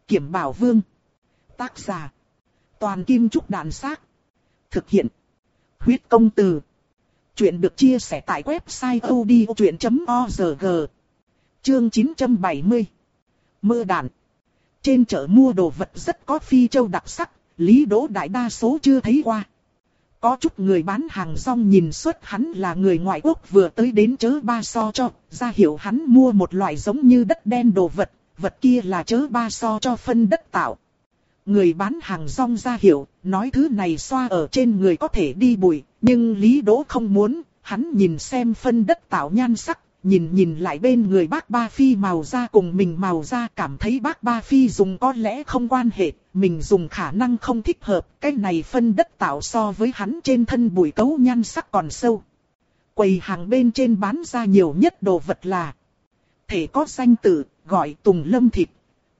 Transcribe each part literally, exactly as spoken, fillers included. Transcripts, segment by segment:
Kiểm Bảo Vương. Tác giả. Toàn Kim Trúc Đàn Xác. Thực hiện. Huyết Công Từ. Chuyện được chia sẻ tại website odchuyện chấm org. Chương chín trăm bảy mươi. Mưa đạn. Trên chợ mua đồ vật rất có phi châu đặc sắc, Lý Đỗ đại đa số chưa thấy qua. Có chút người bán hàng rong nhìn xuất hắn là người ngoại quốc vừa tới đến chớ ba so cho, ra hiểu hắn mua một loại giống như đất đen đồ vật, vật kia là chớ ba so cho phân đất tạo. Người bán hàng rong ra hiểu, nói thứ này xoa ở trên người có thể đi bụi, nhưng Lý Đỗ không muốn, hắn nhìn xem phân đất tạo nhan sắc, nhìn nhìn lại bên người bác Ba Phi màu da cùng mình màu da, cảm thấy bác Ba Phi dùng có lẽ không quan hệ, mình dùng khả năng không thích hợp, cái này phân đất tạo so với hắn trên thân bụi cấu nhan sắc còn sâu. Quầy hàng bên trên bán ra nhiều nhất đồ vật là thể có danh tự, gọi Tùng Lâm thịt.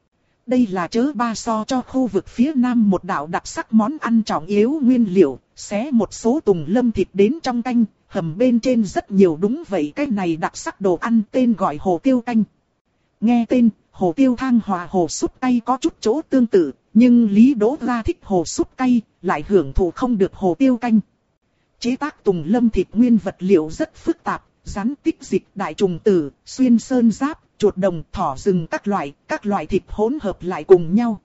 Đây là chớ ba so cho khu vực phía nam một đạo đặc sắc món ăn trọng yếu nguyên liệu, xé một số Tùng Lâm thịt đến trong canh, hầm bên trên rất nhiều, đúng vậy, cái này đặc sắc đồ ăn tên gọi hồ tiêu canh. Nghe tên, hồ tiêu thang hòa hồ súp cay có chút chỗ tương tự, nhưng Lý Đỗ ra thích hồ súp cay, lại hưởng thụ không được hồ tiêu canh. Chế tác Tùng Lâm thịt nguyên vật liệu rất phức tạp, rắn tích dịch, đại trùng tử, xuyên sơn giáp, chuột đồng, thỏ rừng các loại, các loại thịt hỗn hợp lại cùng nhau.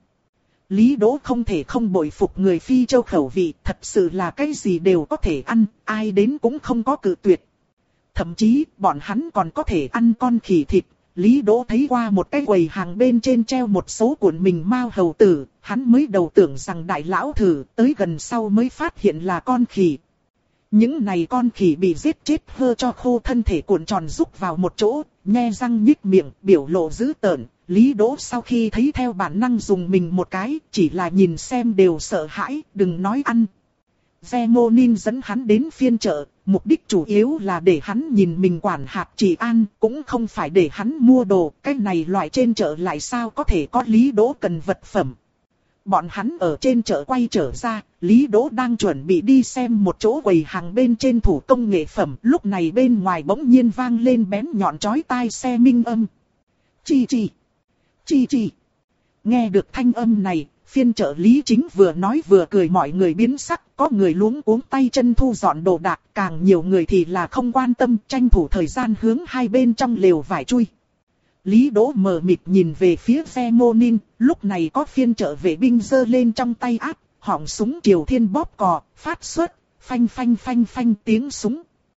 Lý Đỗ không thể không bội phục người Phi Châu khẩu vị, thật sự là cái gì đều có thể ăn, ai đến cũng không có cự tuyệt. Thậm chí, bọn hắn còn có thể ăn con khỉ thịt. Lý Đỗ thấy qua một cái quầy hàng bên trên treo một số cuộn mình mao hầu tử, hắn mới đầu tưởng rằng đại lão thử, tới gần sau mới phát hiện là con khỉ. Những này con khỉ bị giết chết hơ cho khô, thân thể cuộn tròn rúc vào một chỗ, nhe răng nhích miệng, biểu lộ dữ tợn. Lý Đỗ sau khi thấy theo bản năng dùng mình một cái, chỉ là nhìn xem đều sợ hãi, đừng nói ăn. Zemonin dẫn hắn đến phiên chợ, mục đích chủ yếu là để hắn nhìn mình quản hạt trị an, cũng không phải để hắn mua đồ, cái này loại trên chợ lại sao có thể có Lý Đỗ cần vật phẩm. Bọn hắn ở trên chợ quay trở ra, Lý Đỗ đang chuẩn bị đi xem một chỗ quầy hàng bên trên thủ công nghệ phẩm, lúc này bên ngoài bỗng nhiên vang lên bén nhọn chói tai xe minh âm. Chi chi, chi chi. Nghe được thanh âm này, phiên chợ Lý Chính vừa nói vừa cười, mọi người biến sắc, có người luống cuống tay chân thu dọn đồ đạc, càng nhiều người thì là không quan tâm, tranh thủ thời gian hướng hai bên trong lều vải chui. Lý Đỗ mờ mịt nhìn về phía Zemonin, lúc này có phiên chợ vệ binh giơ lên trong tay áp, họng súng Triều Thiên bóp cò, phát xuất, phanh phanh phanh phanh tiếng súng.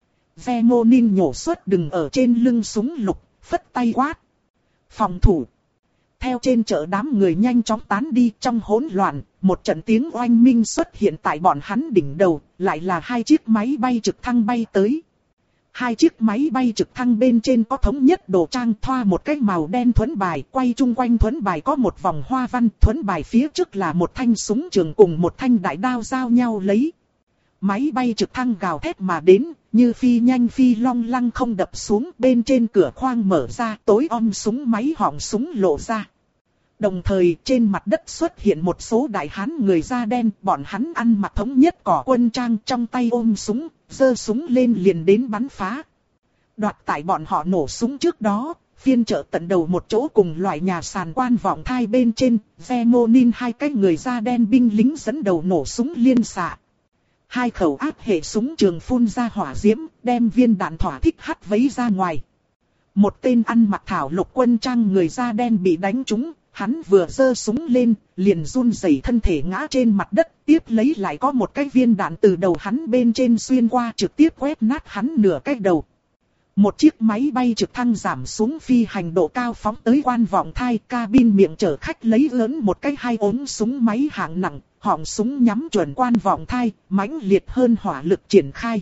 Zemonin nhổ xuất đừng ở trên lưng súng lục, phất tay quát. Phòng thủ. Theo trên chợ đám người nhanh chóng tán đi, trong hỗn loạn, một trận tiếng oanh minh xuất hiện tại bọn hắn đỉnh đầu, lại là hai chiếc máy bay trực thăng bay tới. Hai chiếc máy bay trực thăng bên trên có thống nhất đồ trang, thoa một cái màu đen thuẫn bài, quay chung quanh thuẫn bài có một vòng hoa văn, thuẫn bài phía trước là một thanh súng trường cùng một thanh đại đao giao nhau lấy. Máy bay trực thăng gào thét mà đến, như phi nhanh phi long lăng không đập xuống, bên trên cửa khoang mở ra, tối om súng máy họng súng lộ ra. Đồng thời trên mặt đất xuất hiện một số đại hán người da đen, bọn hắn ăn mặc thống nhất cỏ quân trang, trong tay ôm súng, giơ súng lên liền đến bắn phá. Đoạt tại bọn họ nổ súng trước đó, phiên chợ tận đầu một chỗ cùng loại nhà sàn quan vọng thai bên trên, Zemonin hai cái người da đen binh lính dẫn đầu nổ súng liên xạ. Hai khẩu áp hệ súng trường phun ra hỏa diễm, đem viên đạn thỏa thích hắt vấy ra ngoài. Một tên ăn mặc thảo lục quân trang người da đen bị đánh trúng. Hắn vừa giơ súng lên, liền run rẩy thân thể ngã trên mặt đất, tiếp lấy lại có một cái viên đạn từ đầu hắn bên trên xuyên qua, trực tiếp quét nát hắn nửa cái đầu. Một chiếc máy bay trực thăng giảm xuống phi hành độ cao phóng tới quan vọng thai, cabin miệng chở khách lấy lớn một cái hai ống súng máy hạng nặng, họng súng nhắm chuẩn quan vọng thai, mãnh liệt hơn hỏa lực triển khai.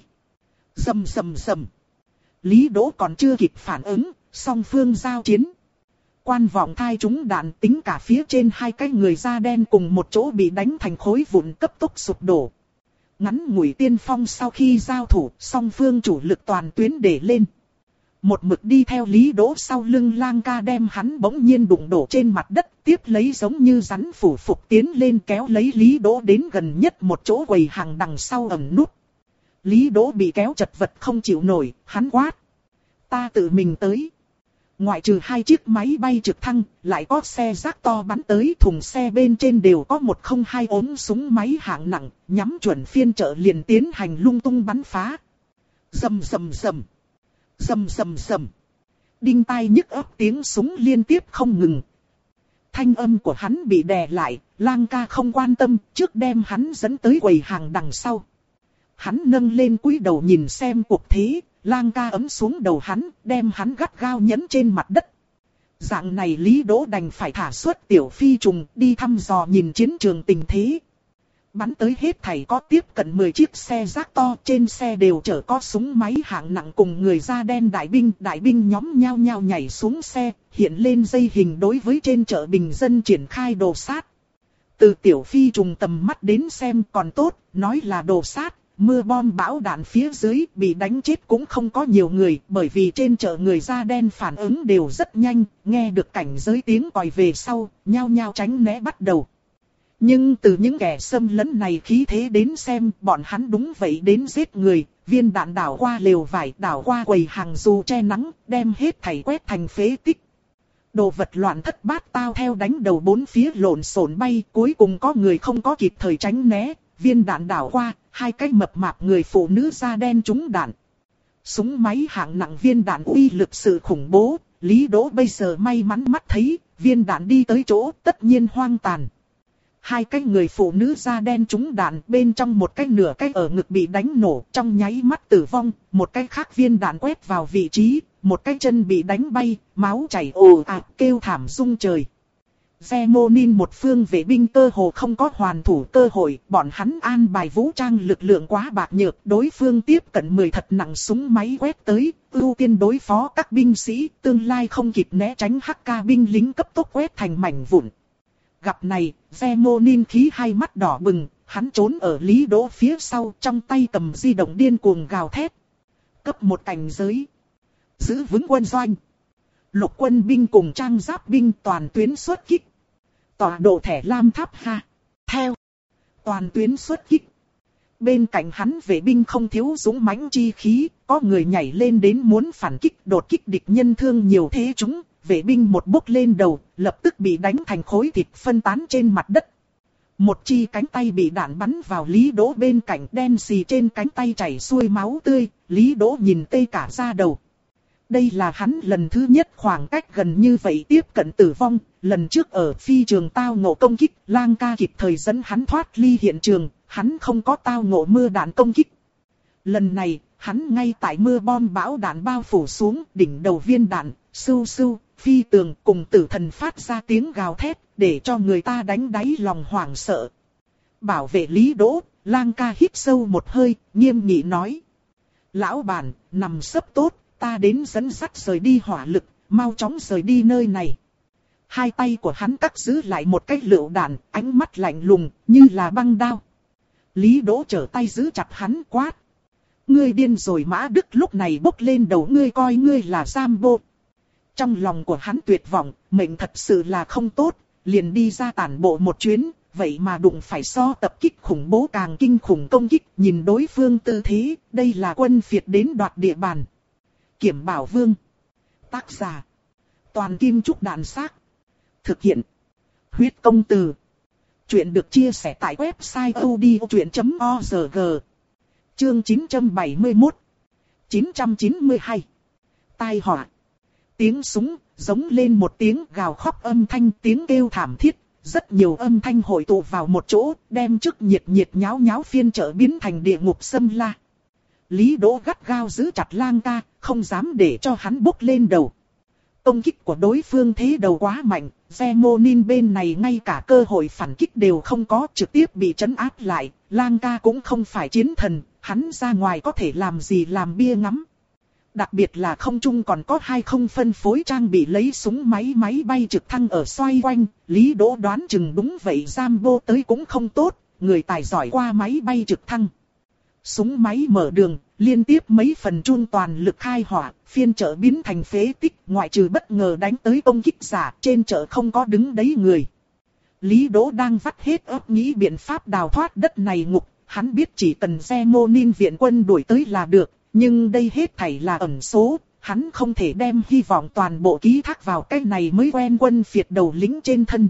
Rầm rầm rầm. Lý Đỗ còn chưa kịp phản ứng, song phương giao chiến. Quan vọng thai trúng đạn, tính cả phía trên hai cái người da đen cùng một chỗ bị đánh thành khối vụn cấp tốc sụp đổ. Ngắn ngủi tiên phong sau khi giao thủ, song phương chủ lực toàn tuyến để lên. Một mực đi theo Lý Đỗ sau lưng Lang Ca đem hắn bỗng nhiên đụng đổ trên mặt đất, tiếp lấy giống như rắn phủ phục tiến lên kéo lấy Lý Đỗ đến gần nhất một chỗ quầy hàng đằng sau ẩn nút. Lý Đỗ bị kéo chật vật không chịu nổi, hắn quát. Ta tự mình tới. ngoại trừ hai chiếc máy bay trực thăng, lại có xe rác to bắn tới, thùng xe bên trên đều có một không hai ống súng máy hạng nặng, nhắm chuẩn phiên chợ liền tiến hành lung tung bắn phá. Rầm rầm rầm, rầm rầm rầm, đinh tai nhức óc tiếng súng liên tiếp không ngừng. Thanh âm của hắn bị đè lại, Lang ca không quan tâm, trước đem hắn dẫn tới quầy hàng đằng sau. Hắn nâng lên cúi đầu nhìn xem cuộc thế, Lang ca ấm xuống đầu hắn, đem hắn gắt gao nhấn trên mặt đất. Dạng này Lý Đỗ đành phải thả xuất tiểu phi trùng đi thăm dò nhìn chiến trường tình thế. Bắn tới hết thảy có tiếp cận mười chiếc xe rác to, trên xe đều chở có súng máy hạng nặng cùng người da đen đại binh. Đại binh nhóm nhao nhao nhảy xuống xe, hiện lên dây hình đối với trên chợ bình dân triển khai đồ sát. Từ tiểu phi trùng tầm mắt đến xem còn tốt, nói là đồ sát. Mưa bom bão đạn phía dưới bị đánh chết cũng không có nhiều người, bởi vì trên chợ người da đen phản ứng đều rất nhanh, nghe được cảnh giới tiếng còi về sau, nhao nhao tránh né bắt đầu. Nhưng từ những kẻ xâm lấn này khí thế đến xem, bọn hắn đúng vậy đến giết người, viên đạn đảo qua lều vải, đảo qua quầy hàng dù che nắng, đem hết thảy quét thành phế tích. Đồ vật loạn thất bát tao theo đánh đầu bốn phía lộn xộn bay, cuối cùng có người không có kịp thời tránh né, viên đạn đảo qua, hai cái mập mạp người phụ nữ da đen trúng đạn. Súng máy hạng nặng viên đạn uy lực sự khủng bố, Lý Đỗ bây giờ may mắn mắt thấy, viên đạn đi tới chỗ tất nhiên hoang tàn. Hai cái người phụ nữ da đen trúng đạn, bên trong một cái nửa cái ở ngực bị đánh nổ, trong nháy mắt tử vong, một cái khác viên đạn quét vào vị trí, một cái chân bị đánh bay, máu chảy ồ ạt kêu thảm rung trời. Zemonin một phương vệ binh cơ hồ không có hoàn thủ cơ hội, bọn hắn an bài vũ trang lực lượng quá bạc nhược, đối phương tiếp cận mười thật nặng súng máy quét tới, ưu tiên đối phó các binh sĩ, tương lai không kịp né tránh hắc ca binh lính cấp tốc quét thành mảnh vụn. Gặp này, Zemonin khí hai mắt đỏ bừng, hắn trốn ở Lý Đỗ phía sau, trong tay cầm di động điên cuồng gào thét. Cấp một cảnh giới, giữ vững quân doanh. Lục quân binh cùng trang giáp binh toàn tuyến xuất kích. Tọa độ thẻ lam tháp ha. Theo. Toàn tuyến xuất kích. Bên cạnh hắn vệ binh không thiếu dũng mãnh chi khí, có người nhảy lên đến muốn phản kích đột kích địch nhân thương nhiều thế chúng. Vệ binh một bốc lên đầu, lập tức bị đánh thành khối thịt phân tán trên mặt đất. Một chi cánh tay bị đạn bắn vào Lý Đỗ bên cạnh, đen xì trên cánh tay chảy xuôi máu tươi, Lý Đỗ nhìn tê cả da đầu. Đây là hắn lần thứ nhất khoảng cách gần như vậy tiếp cận tử vong, lần trước ở phi trường tao ngộ công kích, Lang ca kịp thời dẫn hắn thoát ly hiện trường, hắn không có tao ngộ mưa đạn công kích. Lần này, hắn ngay tại mưa bom bão đạn bao phủ xuống, đỉnh đầu viên đạn, sưu sưu, phi tường cùng tử thần phát ra tiếng gào thét, để cho người ta đánh đáy lòng hoảng sợ. Bảo vệ Lý Đỗ, Lang ca hít sâu một hơi, nghiêm nghị nói. Lão bản, nằm sấp tốt, ta đến dẫn dắt rời đi hỏa lực, mau chóng rời đi nơi này. Hai tay của hắn cắt giữ lại một cái lựu đạn, ánh mắt lạnh lùng, như là băng đao. Lý Đỗ trở tay giữ chặt hắn quát. Ngươi điên rồi Mã Đức lúc này bốc lên đầu ngươi coi ngươi là Rambo. Trong lòng của hắn tuyệt vọng, mệnh thật sự là không tốt, liền đi ra tản bộ một chuyến, vậy mà đụng phải so tập kích khủng bố càng kinh khủng công kích, nhìn đối phương tư thế, đây là quân phiệt đến đoạt địa bàn. Kiểm Bảo Vương. Tác giả. Toàn Kim Trúc Đạn Xác. Thực hiện. Huyết Công Từ. Chuyện được chia sẻ tại website odchuyện chấm org. Chương chín trăm bảy mươi mốt. chín trăm chín mươi hai. Tai họa. Tiếng súng, giống lên một tiếng gào khóc âm thanh, tiếng kêu thảm thiết. Rất nhiều âm thanh hội tụ vào một chỗ, đem trước nhiệt nhiệt nháo nháo phiên chợ biến thành địa ngục xâm la. Lý Đỗ gắt gao giữ chặt Lang ca, không dám để cho hắn bốc lên đầu. Công kích của đối phương thế đầu quá mạnh, Zemonin bên này ngay cả cơ hội phản kích đều không có, trực tiếp bị trấn áp lại. Lang ca cũng không phải chiến thần, hắn ra ngoài có thể làm gì làm bia ngắm. Đặc biệt là không trung còn có hai không phân phối trang bị lấy súng máy máy bay trực thăng ở xoay quanh. Lý Đỗ đoán chừng đúng vậy, Rambo tới cũng không tốt, người tài giỏi qua máy bay trực thăng. Súng máy mở đường, liên tiếp mấy phần chun toàn lực khai hỏa, phiên chợ biến thành phế tích, ngoại trừ bất ngờ đánh tới công kích giả, trên chợ không có đứng đấy người. Lý Đỗ đang vắt hết óc nghĩ biện pháp đào thoát đất này ngục, hắn biết chỉ cần Zemonin viện quân đuổi tới là được, nhưng đây hết thảy là ẩn số, hắn không thể đem hy vọng toàn bộ ký thác vào cái này mới quen quân phiệt đầu lĩnh trên thân.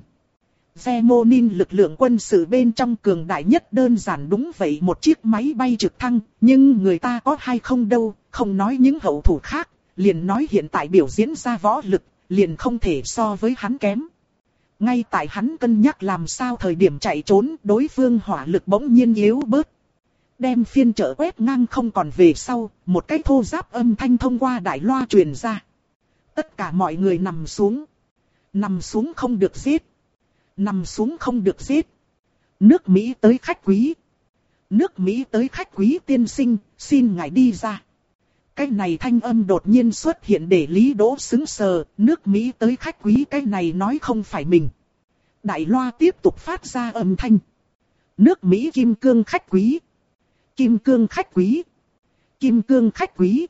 Zemonin lực lượng quân sự bên trong cường đại nhất đơn giản đúng vậy một chiếc máy bay trực thăng, nhưng người ta có hay không đâu, không nói những hậu thủ khác, liền nói hiện tại biểu diễn ra võ lực, liền không thể so với hắn kém. Ngay tại hắn cân nhắc làm sao thời điểm chạy trốn, đối phương hỏa lực bỗng nhiên yếu bớt. Đem phiên chợ quét ngang không còn về sau, một cái thô giáp âm thanh thông qua đại loa truyền ra. Tất cả mọi người nằm xuống. Nằm xuống không được giết. Nằm xuống không được giết. Nước Mỹ tới khách quý. Nước Mỹ tới khách quý tiên sinh, xin ngài đi ra. Cái này thanh âm đột nhiên xuất hiện để Lý Đỗ sững sờ, nước Mỹ tới khách quý cái này nói không phải mình. Đại loa tiếp tục phát ra âm thanh. Nước Mỹ kim cương khách quý. Kim cương khách quý. Kim cương khách quý.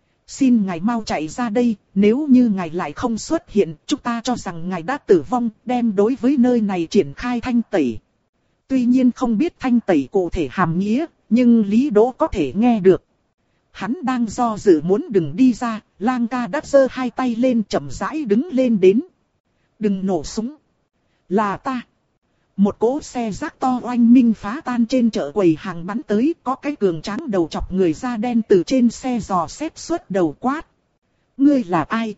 Xin ngài mau chạy ra đây, nếu như ngài lại không xuất hiện, chúng ta cho rằng ngài đã tử vong, đem đối với nơi này triển khai thanh tẩy. Tuy nhiên không biết thanh tẩy cụ thể hàm nghĩa, nhưng Lý Đỗ có thể nghe được. Hắn đang do dự muốn đừng đi ra, Lang ca đã giơ hai tay lên chậm rãi đứng lên đến. Đừng nổ súng. Là ta. Một cỗ xe rác to oanh minh phá tan trên chợ quầy hàng bắn tới, có cái cường tráng đầu chọc người da đen từ trên xe dò xét suốt đầu quát. Ngươi là ai?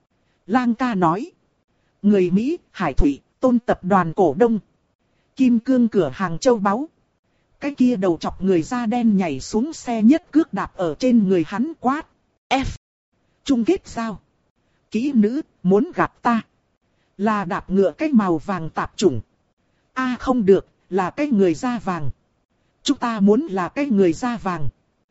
Lang ca nói. Người Mỹ, Hải Thủy, Tôn tập đoàn cổ đông. Kim cương cửa hàng châu báu. Cái kia đầu chọc người da đen nhảy xuống xe nhất cước đạp ở trên người hắn quát. F. Chung kết sao? Kỹ nữ, muốn gặp ta. Là đạp ngựa cái màu vàng tạp chủng. A à, không được, là cái người da vàng. Chúng ta muốn là cái người da vàng.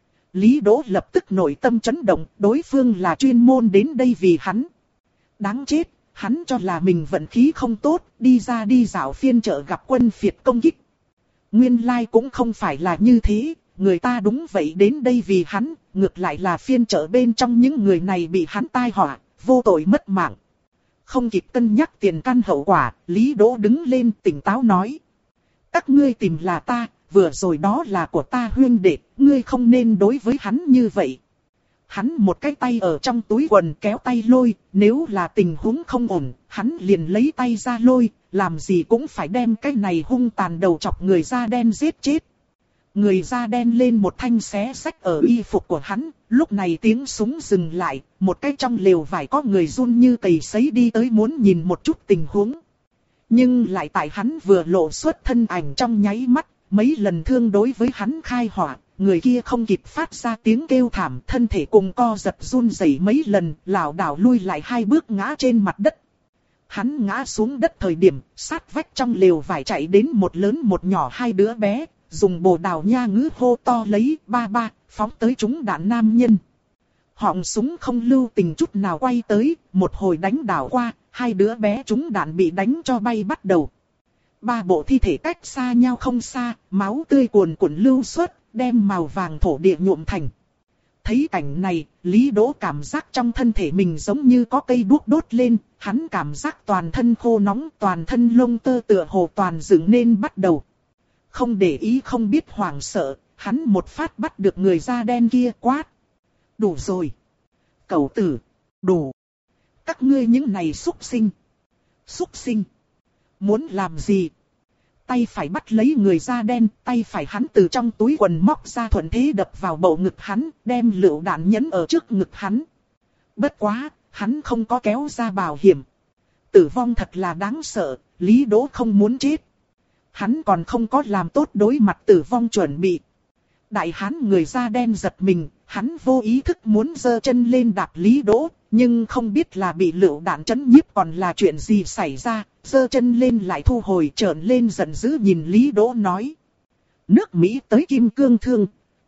Lý Đỗ lập tức nội tâm chấn động, đối phương là chuyên môn đến đây vì hắn. Đáng chết, hắn cho là mình vận khí không tốt, đi ra đi dạo phiên chợ gặp quân phiệt công kích. Nguyên lai like cũng không phải là như thế, người ta đúng vậy đến đây vì hắn, ngược lại là phiên chợ bên trong những người này bị hắn tai họa, vô tội mất mạng. Không kịp cân nhắc tiền căn hậu quả, Lý Đỗ đứng lên tỉnh táo nói. Các ngươi tìm là ta, vừa rồi đó là của ta huynh đệ, ngươi không nên đối với hắn như vậy. Hắn một cái tay ở trong túi quần kéo tay lôi, nếu là tình huống không ổn, hắn liền lấy tay ra lôi, làm gì cũng phải đem cái này hung tàn đầu chọc người da đen giết chết. Người da đen lên một thanh xé xách ở y phục của hắn, lúc này tiếng súng dừng lại, một cái trong lều vải có người run như cầy sấy đi tới muốn nhìn một chút tình huống. Nhưng lại tại hắn vừa lộ xuất thân ảnh trong nháy mắt, mấy lần thương đối với hắn khai hỏa, người kia không kịp phát ra tiếng kêu thảm, thân thể cùng co giật run rẩy mấy lần, lảo đảo lui lại hai bước ngã trên mặt đất. Hắn ngã xuống đất thời điểm, sát vách trong lều vải chạy đến một lớn một nhỏ hai đứa bé, dùng bồ đào nha ngữ hô to lấy ba ba, phóng tới chúng đạn nam nhân. Họng súng không lưu tình chút nào quay tới, một hồi đánh đảo qua, hai đứa bé chúng đạn bị đánh cho bay bắt đầu. Ba bộ thi thể cách xa nhau không xa, máu tươi cuồn cuộn lưu xuất, đem màu vàng thổ địa nhuộm thành. Thấy cảnh này, Lý Đỗ cảm giác trong thân thể mình giống như có cây đuốc đốt lên, hắn cảm giác toàn thân khô nóng, toàn thân lông tơ tựa hồ toàn dựng nên bắt đầu. Không để ý không biết hoảng sợ, hắn một phát bắt được người da đen kia quát. Đủ rồi. Cẩu tử, đủ. Các ngươi những này xúc sinh. Xúc sinh. Muốn làm gì? Tay phải bắt lấy người da đen, tay phải hắn từ trong túi quần móc ra thuận thế đập vào bầu ngực hắn, đem lựu đạn nhấn ở trước ngực hắn. Bất quá, hắn không có kéo ra bảo hiểm. Tử vong thật là đáng sợ, Lý Đỗ không muốn chết. Hắn còn không có làm tốt đối mặt tử vong chuẩn bị. Đại hán người da đen giật mình, hắn vô ý thức muốn giơ chân lên đạp Lý Đỗ, nhưng không biết là bị lựu đạn chấn nhiếp còn là chuyện gì xảy ra, giơ chân lên lại thu hồi trợn lên giận dữ nhìn Lý Đỗ nói. Nước Mỹ tới kim cương thương.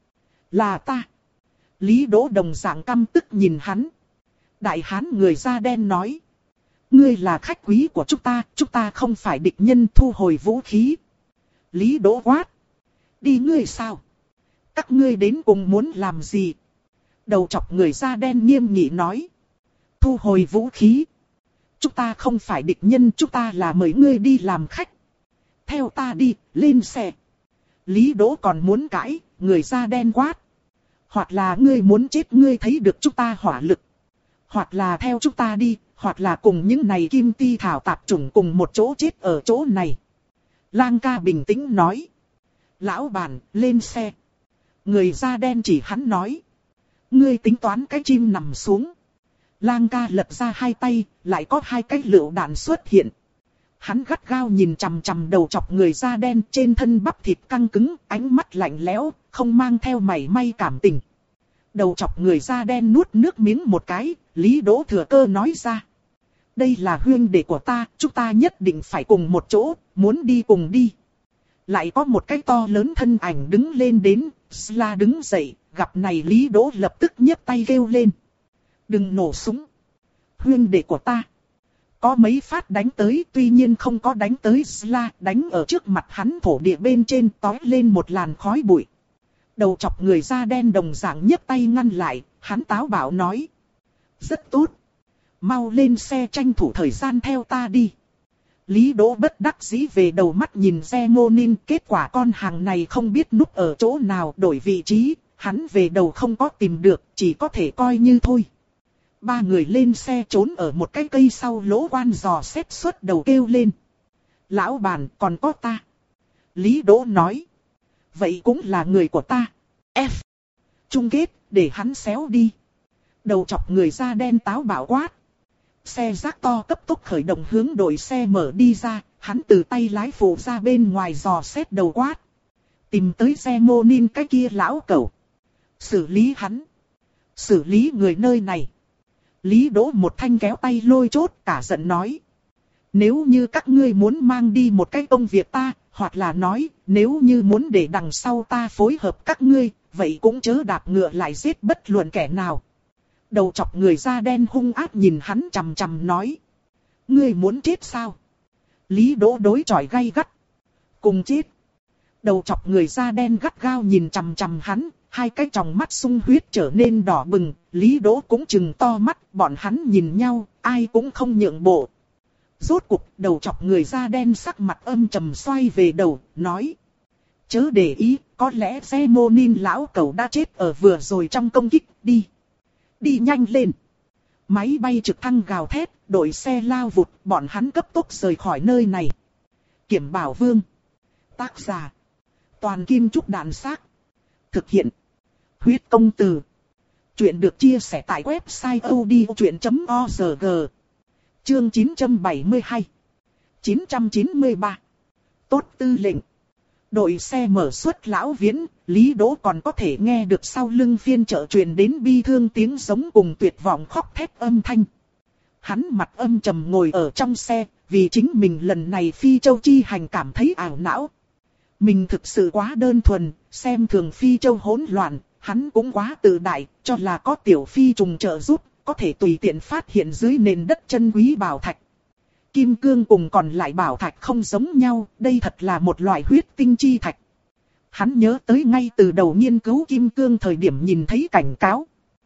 Là ta. Lý Đỗ đồng dạng căm tức nhìn hắn. Đại hán người da đen nói. Ngươi là khách quý của chúng ta, chúng ta không phải địch nhân, thu hồi vũ khí. Lý Đỗ quát. Đi ngươi sao? Các ngươi đến cùng muốn làm gì? Đầu chọc người da đen nghiêm nghị nói. Thu hồi vũ khí. Chúng ta không phải địch nhân, chúng ta là mời ngươi đi làm khách. Theo ta đi, lên xe. Lý Đỗ còn muốn cãi, người da đen quát. Hoặc là ngươi muốn chết, ngươi thấy được chúng ta hỏa lực. hoặc là theo chúng ta đi, hoặc là cùng những này kim ti thảo tạp chủng cùng một chỗ chết ở chỗ này. Lang ca bình tĩnh nói. Lão bản, lên xe. Người da đen chỉ hắn nói. Ngươi tính toán cái chim nằm xuống. Lang ca lật ra hai tay, lại có hai cái lựu đạn xuất hiện. Hắn gắt gao nhìn chằm chằm đầu chọc người da đen, trên thân bắp thịt căng cứng, ánh mắt lạnh lẽo, không mang theo mảy may cảm tình. Đầu chọc người da đen nuốt nước miếng một cái, Lý Đỗ thừa cơ nói ra. Đây là huynh đệ của ta, chúng ta nhất định phải cùng một chỗ, muốn đi cùng đi. Lại có một cái to lớn thân ảnh đứng lên đến, Sla đứng dậy, gặp này Lý Đỗ lập tức nhấc tay kêu lên. Đừng nổ súng. Huynh đệ của ta. Có mấy phát đánh tới, tuy nhiên không có đánh tới Sla, đánh ở trước mặt hắn thổ địa bên trên tói lên một làn khói bụi. Đầu chọc người da đen đồng dạng nhấc tay ngăn lại, hắn táo bạo nói. Rất tốt. Mau lên xe tranh thủ thời gian theo ta đi. Lý Đỗ bất đắc dĩ về đầu mắt nhìn Zemonin, kết quả con hàng này không biết núp ở chỗ nào đổi vị trí, hắn về đầu không có tìm được, chỉ có thể coi như thôi. Ba người lên xe trốn ở một cái cây sau lỗ quan dò xét suốt đầu kêu lên. Lão bản còn có ta. Lý Đỗ nói. Vậy cũng là người của ta. F. Chung kết, để hắn xéo đi. Đầu chọc người da đen táo bạo quát. Xe rác to cấp tốc khởi động hướng đội xe mở đi ra, hắn từ tay lái phụ ra bên ngoài dò xét đầu quát. Tìm tới Zemonin cái kia lão cẩu. Xử lý hắn. Xử lý người nơi này. Lý Đỗ một thanh kéo tay lôi chốt cả giận nói. Nếu như các ngươi muốn mang đi một cái công việc ta, hoặc là nói, nếu như muốn để đằng sau ta phối hợp các ngươi, vậy cũng chớ đạp ngựa lại giết bất luận kẻ nào. Đầu chọc người da đen hung ác nhìn hắn chằm chằm nói. Ngươi muốn chết sao? Lý Đỗ đối chọi gay gắt. Cùng chết. Đầu chọc người da đen gắt gao nhìn chằm chằm hắn, hai cái tròng mắt sung huyết trở nên đỏ bừng, Lý Đỗ cũng trừng to mắt, bọn hắn nhìn nhau, ai cũng không nhượng bộ. Rốt cuộc, đầu chọc người da đen sắc mặt âm trầm xoay về đầu, nói. Chớ để ý, có lẽ Zemonin lão cẩu đã chết ở vừa rồi trong công kích, đi. Đi nhanh lên. Máy bay trực thăng gào thét, đội xe lao vụt, bọn hắn cấp tốc rời khỏi nơi này. Kiểm Bảo Vương. Tác giả. Toàn Kim Trúc Đạn Xác. Thực hiện. Huyết Công Từ. Chuyện được chia sẻ tại website odchuyện chấm org. Chương chín trăm bảy mươi hai. chín trăm chín mươi ba. Tốt tư lệnh. Đội xe mở suốt lão viễn, Lý Đỗ còn có thể nghe được sau lưng phiên chợ truyền đến bi thương tiếng giống cùng tuyệt vọng khóc thét âm thanh. Hắn mặt âm trầm ngồi ở trong xe, vì chính mình lần này phi châu chi hành cảm thấy ảo não. Mình thực sự quá đơn thuần, xem thường phi châu hỗn loạn, hắn cũng quá tự đại, cho là có tiểu phi trùng trợ giúp, có thể tùy tiện phát hiện dưới nền đất chân quý bảo thạch. Kim cương cùng còn lại bảo thạch không giống nhau, đây thật là một loại huyết tinh chi thạch. Hắn nhớ tới ngay từ đầu nghiên cứu kim cương thời điểm nhìn thấy cảnh cáo.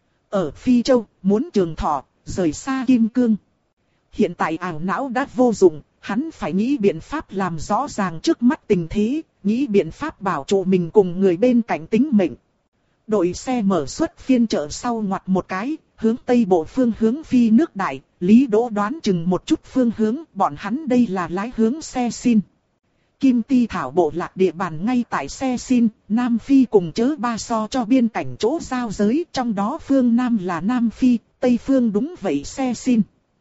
Ở Phi Châu, muốn trường thọ, rời xa kim cương. Hiện tại ảo não đã vô dụng, hắn phải nghĩ biện pháp làm rõ ràng trước mắt tình thế, nghĩ biện pháp bảo trụ mình cùng người bên cạnh tính mệnh. Đội xe mở xuất phiên chợ sau ngoặt một cái, hướng tây bộ phương hướng phi nước đại, Lý Đỗ đoán chừng một chút phương hướng, bọn hắn đây là lái hướng xe xin. Kim Ti Thảo bộ lạc địa bàn ngay tại xe xin, Nam Phi cùng chớ ba so cho biên cảnh chỗ giao giới, trong đó phương Nam là Nam Phi, Tây phương đúng vậy xe xin.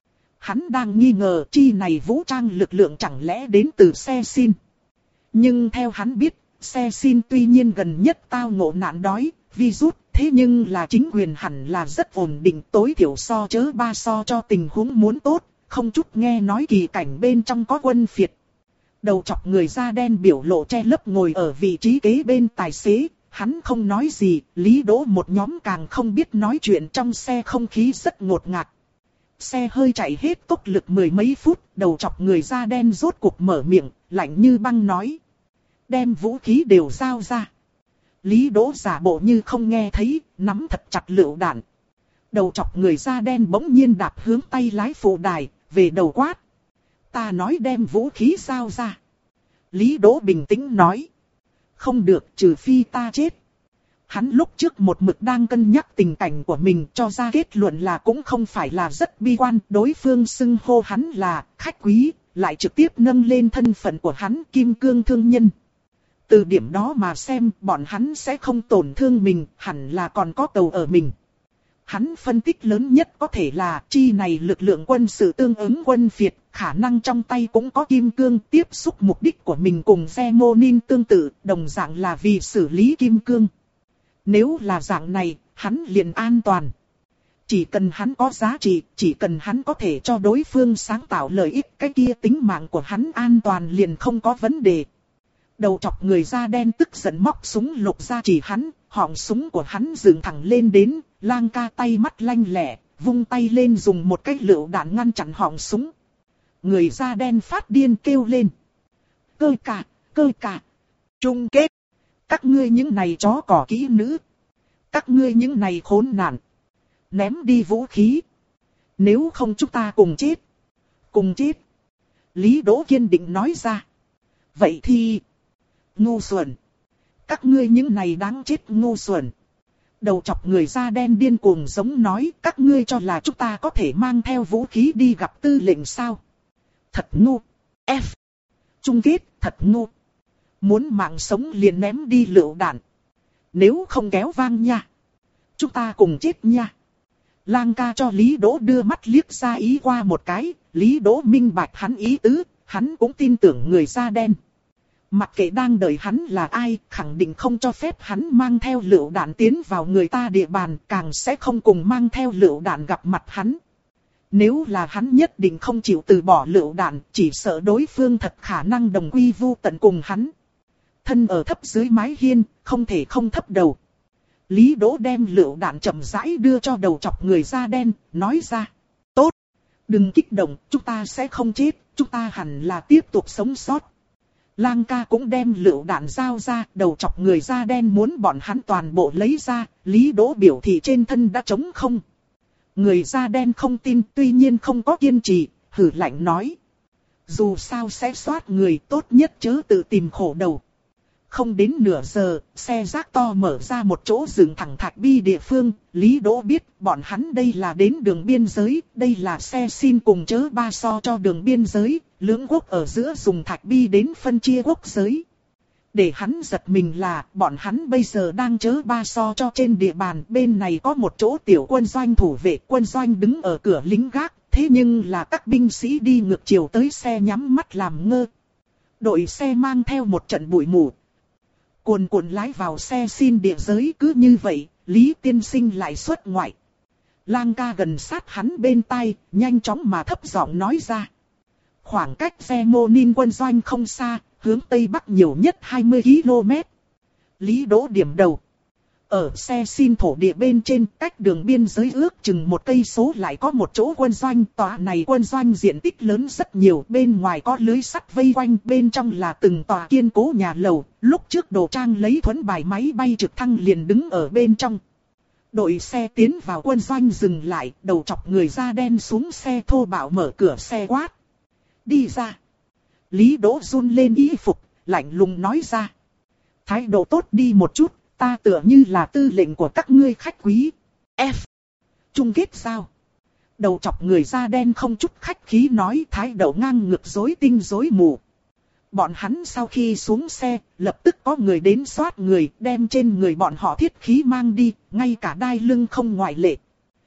Hắn đang nghi ngờ chi này vũ trang lực lượng chẳng lẽ đến từ xe xin. Nhưng theo hắn biết, xe xin tuy nhiên gần nhất tao ngộ nạn đói, virus, thế nhưng là chính quyền hẳn là rất ổn định, tối thiểu so chớ ba so cho tình huống muốn tốt, không chút nghe nói kỳ cảnh bên trong có quân phiệt. Đầu chọc người da đen biểu lộ che lấp ngồi ở vị trí kế bên tài xế, hắn không nói gì, Lý Đỗ một nhóm càng không biết nói chuyện, trong xe không khí rất ngột ngạt. Xe hơi chạy hết tốc lực mười mấy phút, đầu chọc người da đen rốt cuộc mở miệng, lạnh như băng nói. Đem vũ khí đều giao ra. Lý Đỗ giả bộ như không nghe thấy, nắm thật chặt lựu đạn. Đầu chọc người da đen bỗng nhiên đạp hướng tay lái phụ đài, về đầu quát. Ta nói đem vũ khí giao ra. Lý Đỗ bình tĩnh nói. Không được, trừ phi ta chết. Hắn lúc trước một mực đang cân nhắc tình cảnh của mình, cho ra kết luận là cũng không phải là rất bi quan. Đối phương xưng hô hắn là khách quý, lại trực tiếp nâng lên thân phận của hắn kim cương thương nhân. Từ điểm đó mà xem, bọn hắn sẽ không tổn thương mình, hẳn là còn có cầu ở mình. Hắn phân tích lớn nhất có thể là chi này lực lượng quân sự tương ứng quân Việt, khả năng trong tay cũng có kim cương. Tiếp xúc mục đích của mình cùng Zemonin tương tự, đồng dạng là vì xử lý kim cương. Nếu là dạng này, hắn liền an toàn. Chỉ cần hắn có giá trị, chỉ cần hắn có thể cho đối phương sáng tạo lợi ích, cái kia tính mạng của hắn an toàn liền không có vấn đề. Đầu chọc người da đen tức giận móc súng lục ra chỉ hắn, họng súng của hắn dựng thẳng lên đến, Lang Ca tay mắt lanh lẹ, vung tay lên dùng một cái lựu đạn ngăn chặn họng súng. Người da đen phát điên kêu lên. Cơ cả, cơ cả, chung kết. Các ngươi những này chó cỏ kỹ nữ. Các ngươi những này khốn nạn. Ném đi vũ khí. Nếu không chúng ta cùng chết. Cùng chết. Lý Đỗ kiên định nói ra. Vậy thì... ngu xuẩn. Các ngươi những này đáng chết ngu xuẩn. Đầu chọc người da đen điên cuồng giống nói. Các ngươi cho là chúng ta có thể mang theo vũ khí đi gặp tư lệnh sao? Thật ngu. F. Chung kết thật ngu. Muốn mạng sống liền ném đi lựu đạn. Nếu không kéo vang nha. Chúng ta cùng chết nha. Lang Ca cho Lý Đỗ đưa mắt liếc ra ý qua một cái. Lý Đỗ minh bạch hắn ý tứ. Hắn cũng tin tưởng người da đen. Mặc kệ đang đợi hắn là ai, khẳng định không cho phép hắn mang theo lựu đạn tiến vào người ta địa bàn, càng sẽ không cùng mang theo lựu đạn gặp mặt hắn. Nếu là hắn nhất định không chịu từ bỏ lựu đạn, chỉ sợ đối phương thật khả năng đồng quy vu tận cùng hắn. Thân ở thấp dưới mái hiên, không thể không thấp đầu. Lý Đỗ đem lựu đạn chậm rãi đưa cho đầu chọc người da đen, nói ra. Tốt, đừng kích động, chúng ta sẽ không chết, chúng ta hẳn là tiếp tục sống sót. Lang Ca cũng đem lựu đạn giao ra, đầu chọc người da đen muốn bọn hắn toàn bộ lấy ra, Lý Đỗ biểu thị trên thân đã trống không. Người da đen không tin, tuy nhiên không có kiên trì, hử lạnh nói. Dù sao sẽ soát người, tốt nhất chớ tự tìm khổ đầu. Không đến nửa giờ, xe rác to mở ra một chỗ dừng thẳng thạch bi địa phương, Lý Đỗ biết bọn hắn đây là đến đường biên giới, đây là xe xin cùng chớ ba so cho đường biên giới, lưỡng quốc ở giữa dùng thạch bi đến phân chia quốc giới. Để hắn giật mình là bọn hắn bây giờ đang chớ ba so cho trên địa bàn, bên này có một chỗ tiểu quân doanh thủ vệ, quân doanh đứng ở cửa lính gác, thế nhưng là các binh sĩ đi ngược chiều tới xe nhắm mắt làm ngơ. Đội xe mang theo một trận bụi mù. Cuồn cuộn lái vào xe xin địa giới, cứ như vậy, Lý tiên sinh lại xuất ngoại. Lang Ca gần sát hắn bên tai, nhanh chóng mà thấp giọng nói ra. Khoảng cách Zemonin quân doanh không xa, hướng tây bắc nhiều nhất hai mươi ki lô mét. Lý Đỗ điểm đầu. Ở xe xin thổ địa bên trên, cách đường biên giới ước chừng một cây số lại có một chỗ quân doanh. Tòa này quân doanh diện tích lớn rất nhiều, bên ngoài có lưới sắt vây quanh, bên trong là từng tòa kiên cố nhà lầu. Lúc trước Đồ Trang lấy thuẫn bài máy bay trực thăng liền đứng ở bên trong. Đội xe tiến vào quân doanh dừng lại, đầu chọc người da đen xuống xe thô bạo mở cửa xe quát. Đi ra. Lý Đỗ run lên y phục, lạnh lùng nói ra. Thái độ tốt đi một chút. Ta tựa như là tư lệnh của các ngươi khách quý. F. Chung kết sao? Đầu chọc người da đen không chút khách khí nói, thái độ ngang ngược rối tinh rối mù. Bọn hắn sau khi xuống xe, lập tức có người đến soát người, đem trên người bọn họ thiết khí mang đi, ngay cả đai lưng không ngoại lệ.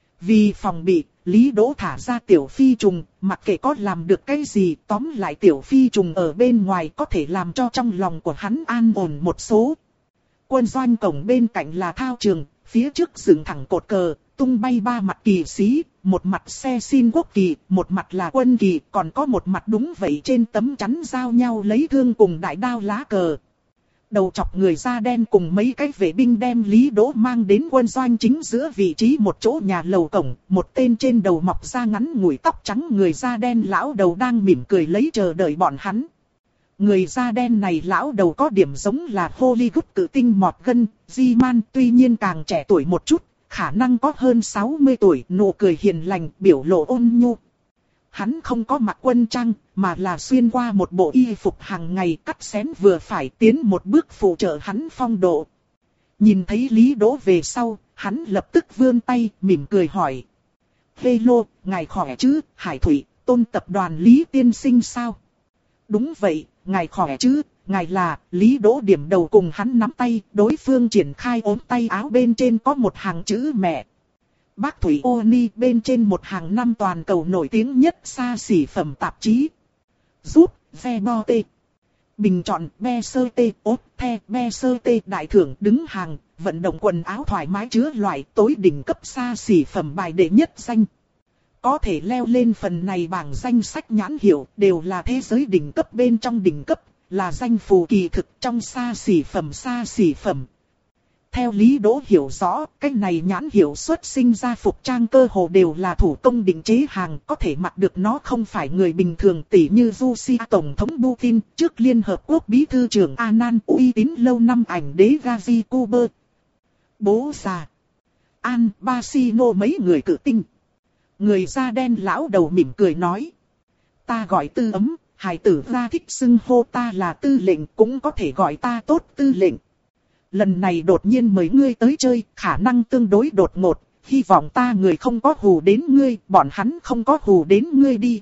Vì phòng bị, Lý Đỗ thả ra tiểu phi trùng, mặc kệ có làm được cái gì, tóm lại tiểu phi trùng ở bên ngoài có thể làm cho trong lòng của hắn an ổn một số. Quân doanh cổng bên cạnh là thao trường, phía trước dựng thẳng cột cờ, tung bay ba mặt kỳ sĩ, một mặt xe xin quốc kỳ, một mặt là quân kỳ, còn có một mặt đúng vậy trên tấm chắn giao nhau lấy thương cùng đại đao lá cờ. Đầu chọc người da đen cùng mấy cái vệ binh đem Lý Đỗ mang đến quân doanh chính giữa vị trí một chỗ nhà lầu cổng, một tên trên đầu mọc ra ngắn ngủi tóc trắng người da đen lão đầu đang mỉm cười lấy chờ đợi bọn hắn. Người da đen này lão đầu có điểm giống là Hollywood cự tinh Morgan Freeman, tuy nhiên càng trẻ tuổi một chút, khả năng có hơn sáu mươi tuổi, nụ cười hiền lành, biểu lộ ôn nhu. Hắn không có mặc quân trang, mà là xuyên qua một bộ y phục hàng ngày cắt xén vừa phải tiến một bước phụ trợ hắn phong độ. Nhìn thấy Lý Đỗ về sau, hắn lập tức vươn tay, mỉm cười hỏi. Hello, ngài khỏe chứ, Hải Thụy, Tôn tập đoàn Lý tiên sinh sao? Đúng vậy, ngài khỏe chứ, ngài là, Lý Đỗ điểm đầu cùng hắn nắm tay, đối phương triển khai ốm tay áo bên trên có một hàng chữ mẹ. Bác Thủy Ô Ni bên trên một hàng năm toàn cầu nổi tiếng nhất xa xỉ phẩm tạp chí. Giúp, ve bo tê. Bình chọn be sơ tê, ốp, the, be sơ tê đại thưởng đứng hàng, vận động quần áo thoải mái chứa loại tối đỉnh cấp xa xỉ phẩm bài đệ nhất danh. Có thể leo lên phần này bảng danh sách nhãn hiệu đều là thế giới đỉnh cấp bên trong đỉnh cấp, là danh phù kỳ thực trong xa xỉ phẩm xa xỉ phẩm. Theo Lý Đỗ hiểu rõ, cái này nhãn hiệu xuất sinh ra phục trang cơ hồ đều là thủ công định chế hàng, có thể mặc được nó không phải người bình thường, tỷ như Russia Tổng thống Putin, trước Liên Hợp Quốc Bí thư trưởng Annan, uy tín lâu năm ảnh đế Gazi Kuber. Bố già An Basino mấy người cự tinh. Người da đen lão đầu mỉm cười nói. Ta gọi Tư Ấm, hài tử ra thích xưng hô ta là Tư lệnh, cũng có thể gọi ta tốt Tư lệnh. Lần này đột nhiên mời ngươi tới chơi, khả năng tương đối đột ngột, hy vọng ta người không có hù đến ngươi, bọn hắn không có hù đến ngươi đi.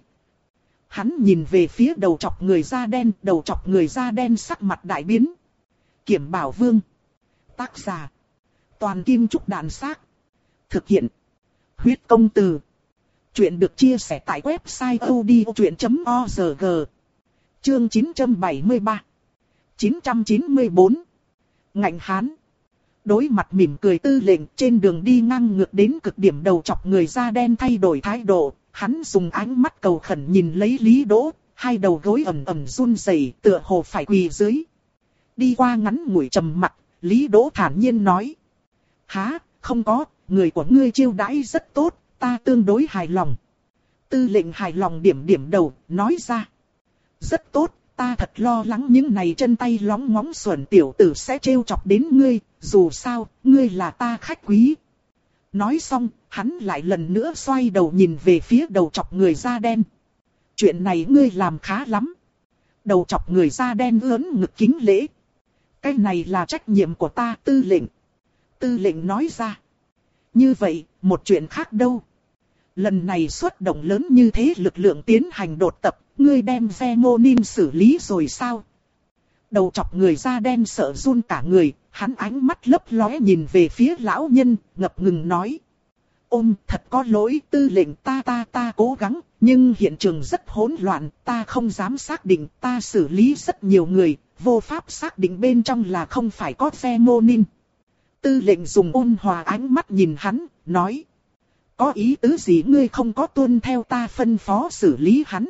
Hắn nhìn về phía đầu chọc người da đen, đầu chọc người da đen sắc mặt đại biến. Kiểm Bảo Vương. Tác giả. Toàn Kim Trúc Đàn Xác. Thực hiện. Huyết Công Từ. Chuyện được chia sẻ tại website odchuyện chấm org. Chương chín trăm bảy mươi ba. chín trăm chín mươi bốn. Ngạnh hán. Đối mặt mỉm cười Tư lệnh, trên đường đi ngang ngược đến cực điểm đầu chọc người da đen thay đổi thái độ, hắn dùng ánh mắt cầu khẩn nhìn lấy Lý Đỗ, hai đầu gối ẩm ẩm run rẩy, tựa hồ phải quỳ dưới. Đi qua ngắn ngủi trầm mặc, Lý Đỗ thản nhiên nói. Hả, không có, người của ngươi chiêu đãi rất tốt, ta tương đối hài lòng. Tư lệnh hài lòng điểm điểm đầu, nói ra. Rất tốt. Ta thật lo lắng những này chân tay lóng ngóng xuẩn tiểu tử sẽ trêu chọc đến ngươi, dù sao, ngươi là ta khách quý. Nói xong, hắn lại lần nữa xoay đầu nhìn về phía đầu chọc người da đen. Chuyện này ngươi làm khá lắm. Đầu chọc người da đen ưỡn ngực kính lễ. Cái này là trách nhiệm của ta, Tư lệnh. Tư lệnh nói ra. Như vậy, một chuyện khác đâu. Lần này xuất động lớn như thế lực lượng tiến hành đột tập, ngươi đem Zemonin xử lý rồi sao? Đầu chọc người da đen sợ run cả người, hắn ánh mắt lấp lóe nhìn về phía lão nhân, ngập ngừng nói. Ôm, thật có lỗi, Tư lệnh, ta ta ta cố gắng, nhưng hiện trường rất hỗn loạn, ta không dám xác định, ta xử lý rất nhiều người, vô pháp xác định bên trong là không phải có Zemonin. Tư lệnh dùng ôn hòa ánh mắt nhìn hắn, nói. Có ý tứ gì ngươi không có tuân theo ta phân phó xử lý hắn?